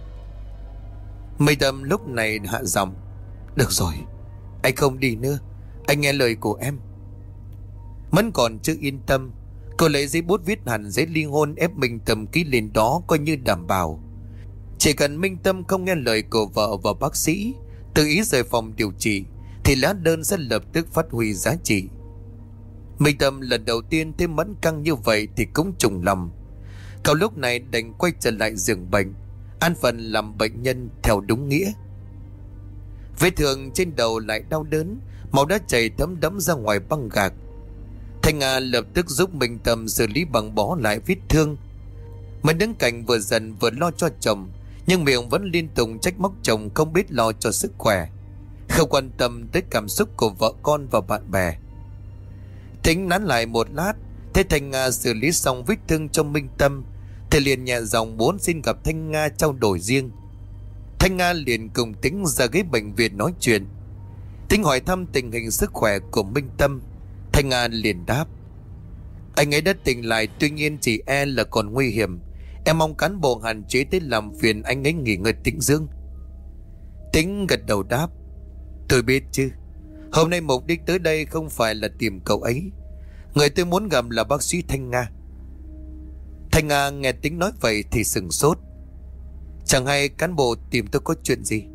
Minh Tâm lúc này hạ giọng: Được rồi, anh không đi nữa, anh nghe lời của em. Mẫn còn chưa yên tâm, cô lấy giấy bút viết hẳn giấy ly hôn ép Minh Tâm ký lên đó, coi như đảm bảo chỉ cần Minh Tâm không nghe lời của vợ và bác sĩ, tự ý rời phòng điều trị, thì lá đơn sẽ lập tức phát huy giá trị. Minh Tâm lần đầu tiên thấy Mẫn căng như vậy thì cũng trùng lòng. Cậu lúc này đành quay trở lại giường bệnh, an phận làm bệnh nhân theo đúng nghĩa. Vết thương trên đầu lại đau đớn, máu đã chảy thấm đẫm ra ngoài băng gạc. Thanh Nga lập tức giúp Minh Tâm xử lý bằng bó lại vết thương. Mới đứng cạnh vừa giận vừa lo cho chồng, nhưng miệng vẫn liên tục trách móc chồng không biết lo cho sức khỏe, không quan tâm tới cảm xúc của vợ con và bạn bè. Tính nán lại một lát, thấy Thanh Nga xử lý xong vết thương cho Minh Tâm thì liền nhẹ giọng muốn xin gặp Thanh Nga trao đổi riêng. Thanh Nga liền cùng Tính ra ghế bệnh viện nói chuyện. Tính hỏi thăm tình hình sức khỏe của Minh Tâm. Thanh Nga liền đáp: Anh ấy đã tỉnh lại, tuy nhiên chỉ e là còn nguy hiểm. Em mong cán bộ hạn chế tới làm phiền anh ấy nghỉ ngơi tĩnh dưỡng. Tính gật đầu đáp: Tôi biết chứ. Hôm nay mục đích tới đây không phải là tìm cậu ấy. Người tôi muốn gặp là bác sĩ Thanh Nga. Thanh Nga nghe Tính nói vậy thì sừng sốt. Chẳng hay cán bộ tìm tôi có chuyện gì?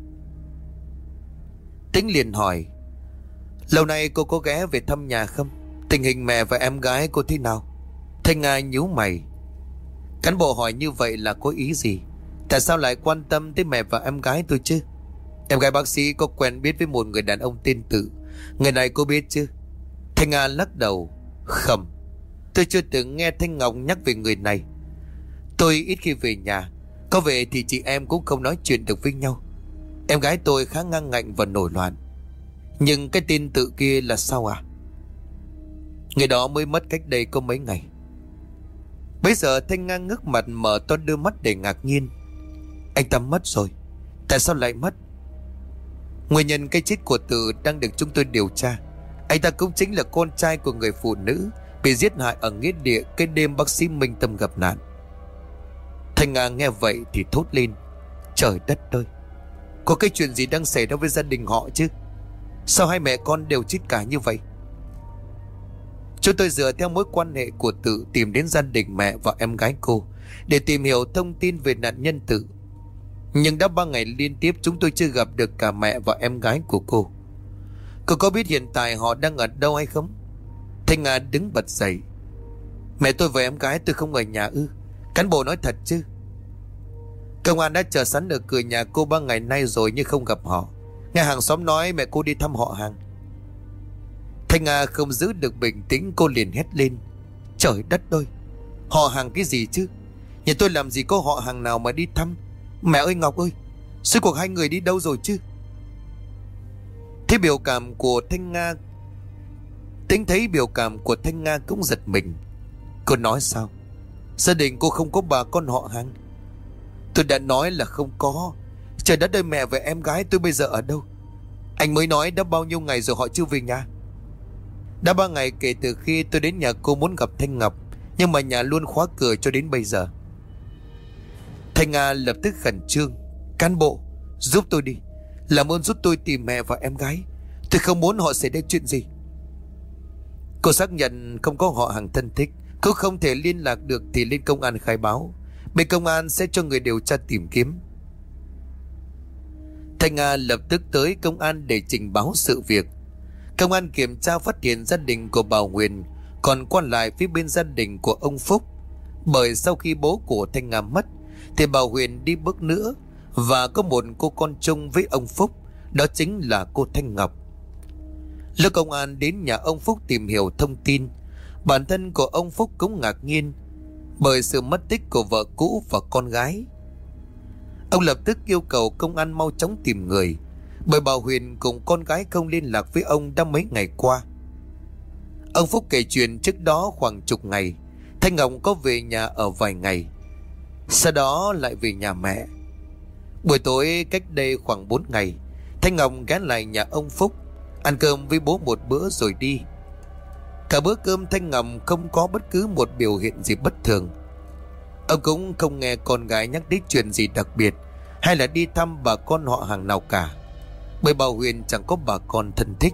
Tính liền hỏi: Lâu nay cô có ghé về thăm nhà không? Tình hình mẹ và em gái cô thế nào? Thanh Nga nhíu mày. Cán bộ hỏi như vậy là có ý gì? Tại sao lại quan tâm tới mẹ và em gái tôi chứ? Em gái bác sĩ có quen biết với một người đàn ông tên Tự. Người này cô biết chứ? Thanh Nga lắc đầu: Không, tôi chưa từng nghe Thanh Ngọc nhắc về người này. Tôi ít khi về nhà, có về thì chị em cũng không nói chuyện được với nhau. Em gái tôi khá ngang ngạnh và nổi loạn. Nhưng cái tên Tự kia là sao à? Người đó mới mất cách đây có mấy ngày. Bây giờ Thanh Nga ngước mặt mở to đôi mắt để ngạc nhiên. Anh ta mất rồi? Tại sao lại mất? Nguyên nhân cái chết của Tự đang được chúng tôi điều tra. Anh ta cũng chính là con trai của người phụ nữ bị giết hại ở nghĩa địa cái đêm bác sĩ Minh Tâm gặp nạn. Thanh Nga nghe vậy thì thốt lên: Trời đất ơi, có cái chuyện gì đang xảy ra với gia đình họ chứ? Sao hai mẹ con đều chết cả như vậy? Chúng tôi dựa theo mối quan hệ của Tự tìm đến gia đình mẹ và em gái cô để tìm hiểu thông tin về nạn nhân Tự. Nhưng đã ba ngày liên tiếp chúng tôi chưa gặp được cả mẹ và em gái của cô. Cô có biết hiện tại họ đang ở đâu hay không? Thanh Nga đứng bật dậy: Mẹ tôi và em gái tôi không ở nhà ư? Cán bộ nói thật chứ? Công an đã chờ sẵn ở cửa nhà cô ba ngày nay rồi nhưng không gặp họ. Nghe hàng xóm nói mẹ cô đi thăm họ hàng. Thanh Nga không giữ được bình tĩnh, cô liền hét lên: Trời đất ơi, họ hàng cái gì chứ? Nhà tôi làm gì có họ hàng nào mà đi thăm? Mẹ ơi Ngọc ơi, suốt cuộc hai người đi đâu rồi chứ? Thế biểu cảm của Thanh Nga Tính thấy biểu cảm của Thanh Nga cũng giật mình. Cô nói: Sao? Gia đình cô không có bà con họ hàng? Tôi đã nói là không có. Trời đất ơi, mẹ và em gái tôi bây giờ ở đâu? Anh mới nói đã bao nhiêu ngày rồi họ chưa về nhà? Đã ba ngày kể từ khi tôi đến nhà cô muốn gặp Thanh Ngọc, nhưng mà nhà luôn khóa cửa cho đến bây giờ. Thanh Nga lập tức khẩn trương: Cán bộ, giúp tôi đi, làm ơn giúp tôi tìm mẹ và em gái. Tôi không muốn họ xảy ra chuyện gì. Cô xác nhận không có họ hàng thân thích, cô không thể liên lạc được thì lên công an khai báo. Bên công an sẽ cho người điều tra tìm kiếm. Thanh Nga lập tức tới công an để trình báo sự việc. Công an kiểm tra phát hiện gia đình của bà Huyền còn quan lại phía bên gia đình của ông Phúc. Bởi sau khi bố của Thanh Nga mất thì bà Huyền đi bước nữa và có một cô con chung với ông Phúc, đó chính là cô Thanh Ngọc. Lúc công an đến nhà ông Phúc tìm hiểu thông tin, bản thân của ông Phúc cũng ngạc nhiên bởi sự mất tích của vợ cũ và con gái. Ông lập tức yêu cầu công an mau chóng tìm người, bởi bà Huyền cùng con gái không liên lạc với ông đã mấy ngày qua. Ông Phúc kể chuyện trước đó khoảng chục ngày Thanh Ngọc có về nhà ở vài ngày, sau đó lại về nhà mẹ. Buổi tối cách đây khoảng bốn ngày, Thanh Ngọc ghé lại nhà ông Phúc ăn cơm với bố một bữa rồi đi. Cả bữa cơm Thanh Ngọc không có bất cứ một biểu hiện gì bất thường. Ông cũng không nghe con gái nhắc đến chuyện gì đặc biệt hay là đi thăm bà con họ hàng nào cả, bởi bà Huyền chẳng có bà con thân thích.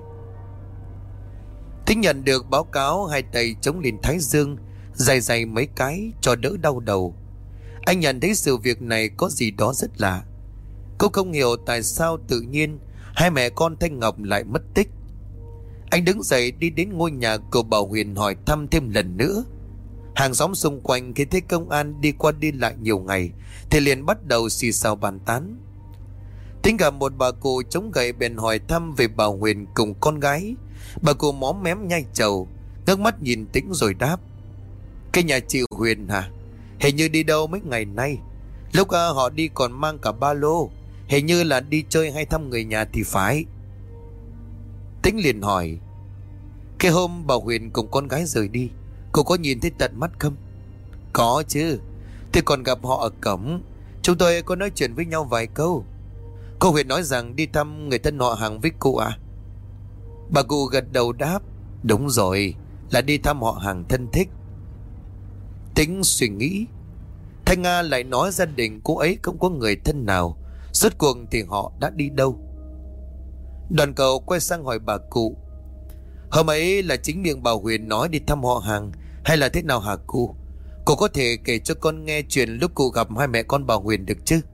Thính nhận được báo cáo, hai tay chống lên thái dương dày dày mấy cái cho đỡ đau đầu. Anh nhận thấy sự việc này có gì đó rất lạ. Cô không hiểu tại sao tự nhiên hai mẹ con Thanh Ngọc lại mất tích. Anh đứng dậy đi đến ngôi nhà của bà Huyền hỏi thăm thêm lần nữa. Hàng xóm xung quanh khi thấy công an đi qua đi lại nhiều ngày thì liền bắt đầu xì xào bàn tán. Tính gặp một bà cụ chống gậy bèn hỏi thăm về bà Huyền cùng con gái. Bà cụ móm mém nhai trầu, ngước mắt nhìn Tĩnh rồi đáp: Cái nhà chị Huyền hả? Hình như đi đâu mấy ngày nay. Lúc à, họ đi còn mang cả ba lô, hình như là đi chơi hay thăm người nhà thì phải. Tĩnh liền hỏi: Cái hôm bà Huyền cùng con gái rời đi, cô có nhìn thấy tận mắt không? Có chứ, tôi còn gặp họ ở cổng. Chúng tôi có nói chuyện với nhau vài câu. Cô Huyền nói rằng đi thăm người thân họ hàng với cô à? Bà cụ gật đầu đáp: Đúng rồi, là đi thăm họ hàng thân thích. Tĩnh suy nghĩ, Thanh Nga lại nói gia đình cô ấy không có người thân nào, rốt cuộc thì họ đã đi đâu? Đoàn cầu quay sang hỏi bà cụ: Hôm ấy là chính miệng bà Huyền nói đi thăm họ hàng hay là thế nào hả cụ? Cô có thể kể cho con nghe chuyện lúc cụ gặp hai mẹ con bà Huyền được chứ?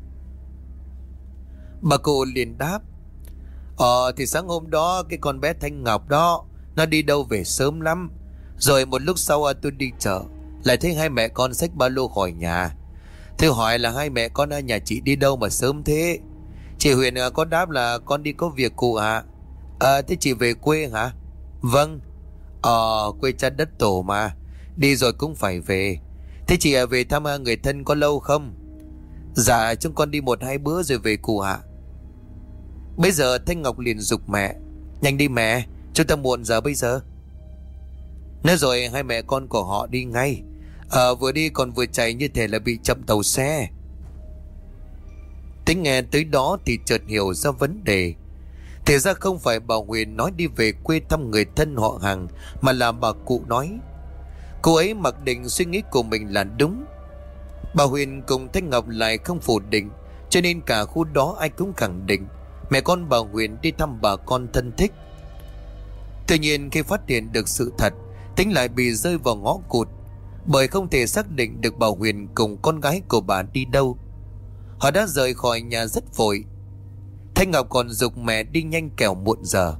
Bà cụ liền đáp: Ờ thì sáng hôm đó cái con bé Thanh Ngọc đó nó đi đâu về sớm lắm. Rồi một lúc sau tôi đi chợ lại thấy hai mẹ con xách ba lô khỏi nhà. Tôi hỏi là hai mẹ con ở nhà chị đi đâu mà sớm thế? Chị Huyền có đáp là con đi có việc cụ ạ. À, thế chị về quê hả? Vâng. Ờ quê cha đất tổ mà, đi rồi cũng phải về. Thế chị về thăm người thân có lâu không? Dạ chúng con đi một hai bữa rồi về cụ ạ. Bây giờ Thanh Ngọc liền giục mẹ: Nhanh đi mẹ, chúng ta muộn giờ bây giờ. Nói rồi hai mẹ con của họ đi ngay. Ờ vừa đi còn vừa chạy như thể là bị chậm tàu xe. Tính nghe tới đó thì chợt hiểu ra vấn đề. Thì ra không phải bà Huyền nói đi về quê thăm người thân họ hàng, mà là bà cụ nói. Cô ấy mặc định suy nghĩ của mình là đúng. Bà Huyền cùng Thanh Ngọc lại không phủ định, cho nên cả khu đó ai cũng khẳng định mẹ con bà Huyền đi thăm bà con thân thích. Tuy nhiên khi phát hiện được sự thật, Tính lại bị rơi vào ngõ cụt, bởi không thể xác định được bà Huyền cùng con gái của bà đi đâu. Họ đã rời khỏi nhà rất vội. Thanh Ngọc còn giục mẹ đi nhanh kẻo muộn giờ.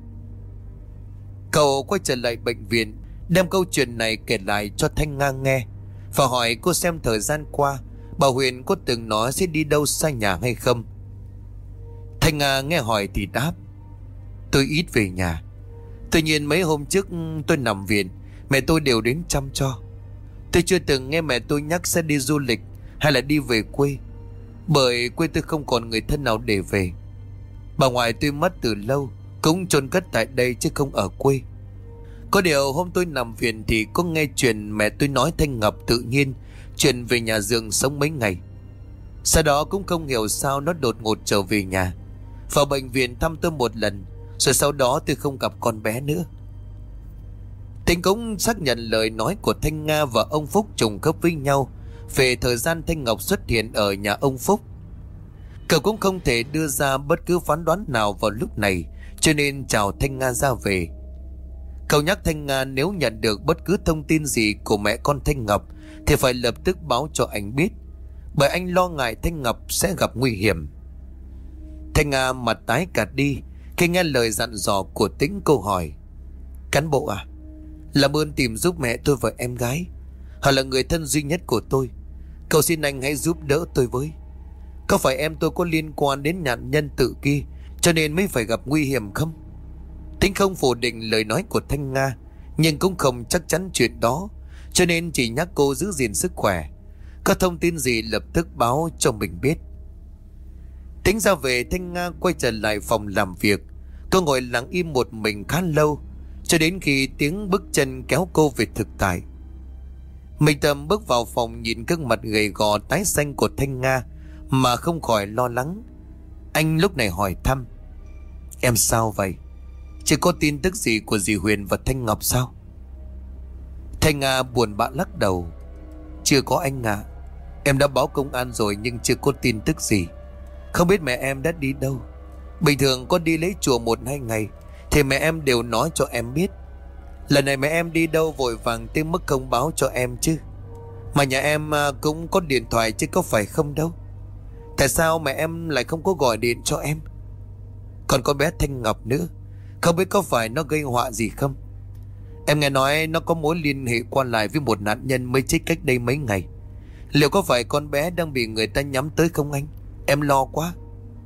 Cậu quay trở lại bệnh viện, đem câu chuyện này kể lại cho Thanh Nga nghe và hỏi cô xem thời gian qua bà Huyền có từng nói sẽ đi đâu xa nhà hay không. Thanh Nga nghe hỏi thì đáp: Tôi ít về nhà. Tuy nhiên mấy hôm trước tôi nằm viện, mẹ tôi đều đến chăm cho. Tôi chưa từng nghe mẹ tôi nhắc sẽ đi du lịch hay là đi về quê, bởi quê tôi không còn người thân nào để về. Bà ngoại tôi mất từ lâu, cũng chôn cất tại đây chứ không ở quê. Có điều hôm tôi nằm viện thì có nghe chuyện mẹ tôi nói Thanh Ngọc tự nhiên chuyển về nhà giường sống mấy ngày. Sau đó cũng không hiểu sao nó đột ngột trở về nhà, vào bệnh viện thăm tôi một lần, rồi sau đó tôi không gặp con bé nữa. Tính cũng xác nhận lời nói của Thanh Nga và ông Phúc trùng khớp với nhau về thời gian Thanh Ngọc xuất hiện ở nhà ông Phúc. Cậu cũng không thể đưa ra bất cứ phán đoán nào vào lúc này, cho nên chào Thanh Nga ra về. Cậu nhắc Thanh Nga nếu nhận được bất cứ thông tin gì của mẹ con Thanh Ngọc thì phải lập tức báo cho anh biết, bởi anh lo ngại Thanh Ngọc sẽ gặp nguy hiểm. Thanh Nga mặt tái cả đi khi nghe lời dặn dò của Tĩnh. Câu hỏi: Cán bộ à, làm ơn tìm giúp mẹ tôi và em gái. Họ là người thân duy nhất của tôi. Cầu xin anh hãy giúp đỡ tôi với. Có phải em tôi có liên quan đến nạn nhân tự kia cho nên mới phải gặp nguy hiểm không? Tĩnh không phủ định lời nói của Thanh Nga, nhưng cũng không chắc chắn chuyện đó, cho nên chỉ nhắc cô giữ gìn sức khỏe. Có thông tin gì lập tức báo cho mình biết. Tĩnh ra về, Thanh Nga quay trở lại phòng làm việc. Cô ngồi lặng im một mình khá lâu, cho đến khi tiếng bước chân kéo cô về thực tại. Minh Tâm bước vào phòng, nhìn gương mặt gầy gò tái xanh của Thanh Nga mà không khỏi lo lắng. Anh lúc này hỏi thăm: Em sao vậy? Chỉ có tin tức gì của dì Huyền và Thanh Ngọc sao? Thanh Nga buồn bã lắc đầu: Chưa có anh ạ. À. Em đã báo công an rồi nhưng chưa có tin tức gì. Không biết mẹ em đã đi đâu. Bình thường có đi lấy chùa một hai ngày thì mẹ em đều nói cho em biết. Lần này mẹ em đi đâu vội vàng tới mức không báo cho em chứ. Mà nhà em cũng có điện thoại chứ có phải không đâu. Tại sao mẹ em lại không có gọi điện cho em? Còn có bé Thanh Ngọc nữa, không biết có phải nó gây họa gì không? Em nghe nói nó có mối liên hệ qua lại với một nạn nhân mới chết cách đây mấy ngày. Liệu có phải con bé đang bị người ta nhắm tới không anh? Em lo quá.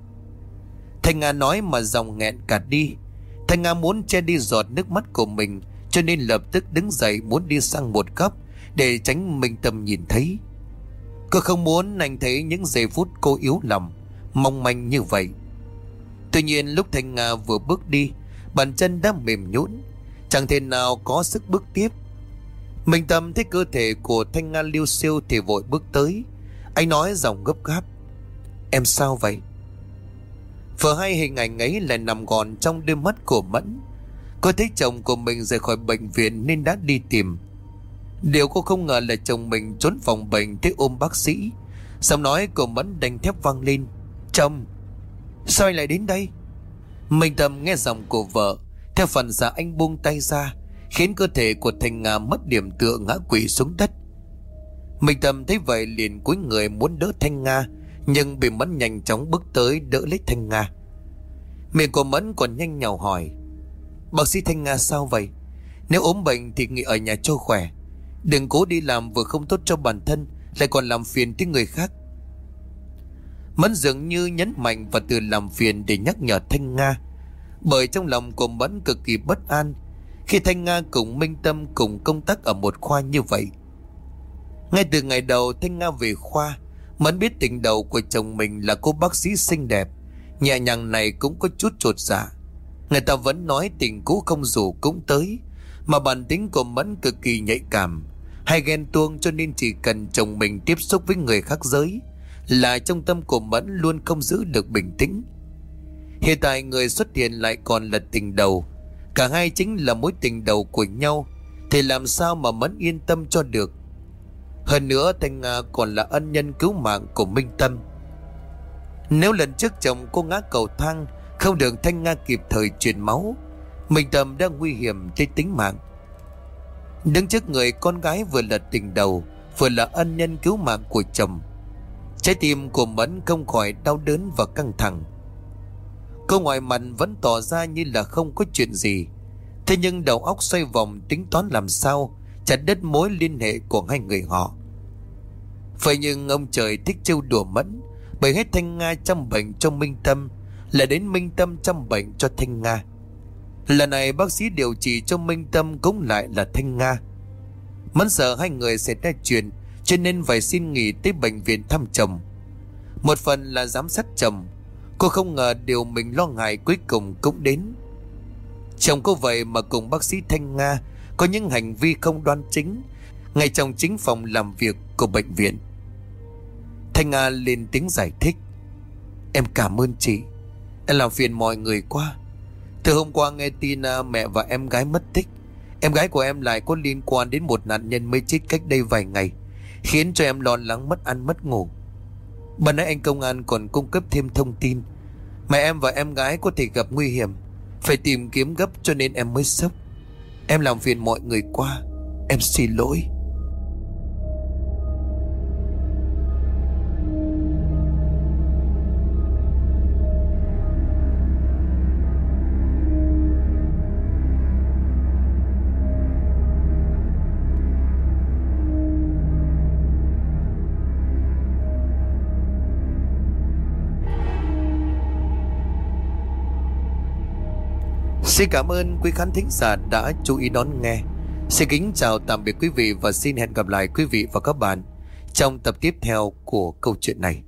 Thanh Nga nói mà giọng nghẹn cả đi. Thanh Nga muốn che đi giọt nước mắt của mình, cho nên lập tức đứng dậy muốn đi sang một góc để tránh Minh Tâm nhìn thấy. Cô không muốn anh thấy những giây phút cô yếu lòng, mong manh như vậy. Tuy nhiên lúc Thanh Nga vừa bước đi, bàn chân đã mềm nhũn, chẳng thể nào có sức bước tiếp. Minh Tâm thấy cơ thể của Thanh Nga liêu xiêu thì vội bước tới. Anh nói giọng gấp gáp: Em sao vậy? Vừa hay hình ảnh ấy lại nằm gọn trong đôi mắt của Mẫn. Cô thấy chồng của mình rời khỏi bệnh viện nên đã đi tìm. Điều cô không ngờ là chồng mình trốn phòng bệnh tới ôm bác sĩ. Giọng nói của Mẫn đanh thép vang lên: Chồng, sao anh lại đến đây? Minh Tâm nghe giọng của vợ, theo phần xạ anh buông tay ra, khiến cơ thể của Thanh Nga mất điểm tựa ngã quỵ xuống đất. Minh Tâm thấy vậy liền cúi người muốn đỡ Thanh Nga, nhưng bị Mẫn nhanh chóng bước tới đỡ lấy Thanh Nga. Miệng của Mẫn còn nhanh nhảu hỏi: Bác sĩ Thanh Nga sao vậy? Nếu ốm bệnh thì nghỉ ở nhà cho khỏe. Đừng cố đi làm vừa không tốt cho bản thân, lại còn làm phiền tới người khác. Mẫn dường như nhấn mạnh và từ làm phiền để nhắc nhở Thanh Nga, bởi trong lòng của Mẫn cực kỳ bất an khi Thanh Nga cùng Minh Tâm cùng công tác ở một khoa như vậy. Ngay từ ngày đầu Thanh Nga về khoa, Mẫn biết tình đầu của chồng mình là cô bác sĩ xinh đẹp nhẹ nhàng này cũng có chút chột dạ. Người ta vẫn nói tình cũ không rủ cũng tới, mà bản tính của Mẫn cực kỳ nhạy cảm, hay ghen tuông, cho nên chỉ cần chồng mình tiếp xúc với người khác giới là trong tâm của Mẫn luôn không giữ được bình tĩnh. Hiện tại người xuất hiện lại còn là tình đầu. Cả hai chính là mối tình đầu của nhau, thì làm sao mà Mẫn yên tâm cho được. Hơn nữa Thanh Nga còn là ân nhân cứu mạng của Minh Tâm. Nếu lần trước chồng cô ngã cầu thang, không được Thanh Nga kịp thời truyền máu, Minh Tâm đang nguy hiểm tới tính mạng. Đứng trước người con gái vừa là tình đầu, vừa là ân nhân cứu mạng của chồng, trái tim của Mẫn không khỏi đau đớn và căng thẳng. Cô ngoài mặt vẫn tỏ ra như là không có chuyện gì, thế nhưng đầu óc xoay vòng tính toán làm sao chặt đứt mối liên hệ của hai người họ. Vậy nhưng ông trời thích trêu đùa Mẫn, bởi hết Thanh Nga chăm bệnh cho Minh Tâm, lại đến Minh Tâm chăm bệnh cho Thanh Nga. Lần này bác sĩ điều trị cho Minh Tâm cũng lại là Thanh Nga. Mẫn sợ hai người sẽ ra chuyện, cho nên phải xin nghỉ tới bệnh viện thăm chồng. Một phần là giám sát chồng, cô không ngờ điều mình lo ngại cuối cùng cũng đến. Chồng cô vậy mà cùng bác sĩ Thanh Nga có những hành vi không đoan chính ngay trong chính phòng làm việc của bệnh viện. Thanh Nga lên tiếng giải thích: "Em cảm ơn chị, em làm phiền mọi người quá. Từ hôm qua nghe tin mẹ và em gái mất tích, em gái của em lại có liên quan đến một nạn nhân mới chết cách đây vài ngày, khiến cho em lo lắng mất ăn mất ngủ. Bà nãy anh công an còn cung cấp thêm thông tin mẹ em và em gái có thể gặp nguy hiểm, phải tìm kiếm gấp, cho nên em mới sốc. Em làm phiền mọi người quá, em xin lỗi." Xin cảm ơn quý khán thính giả đã chú ý đón nghe. Xin kính chào tạm biệt quý vị và xin hẹn gặp lại quý vị và các bạn trong tập tiếp theo của câu chuyện này.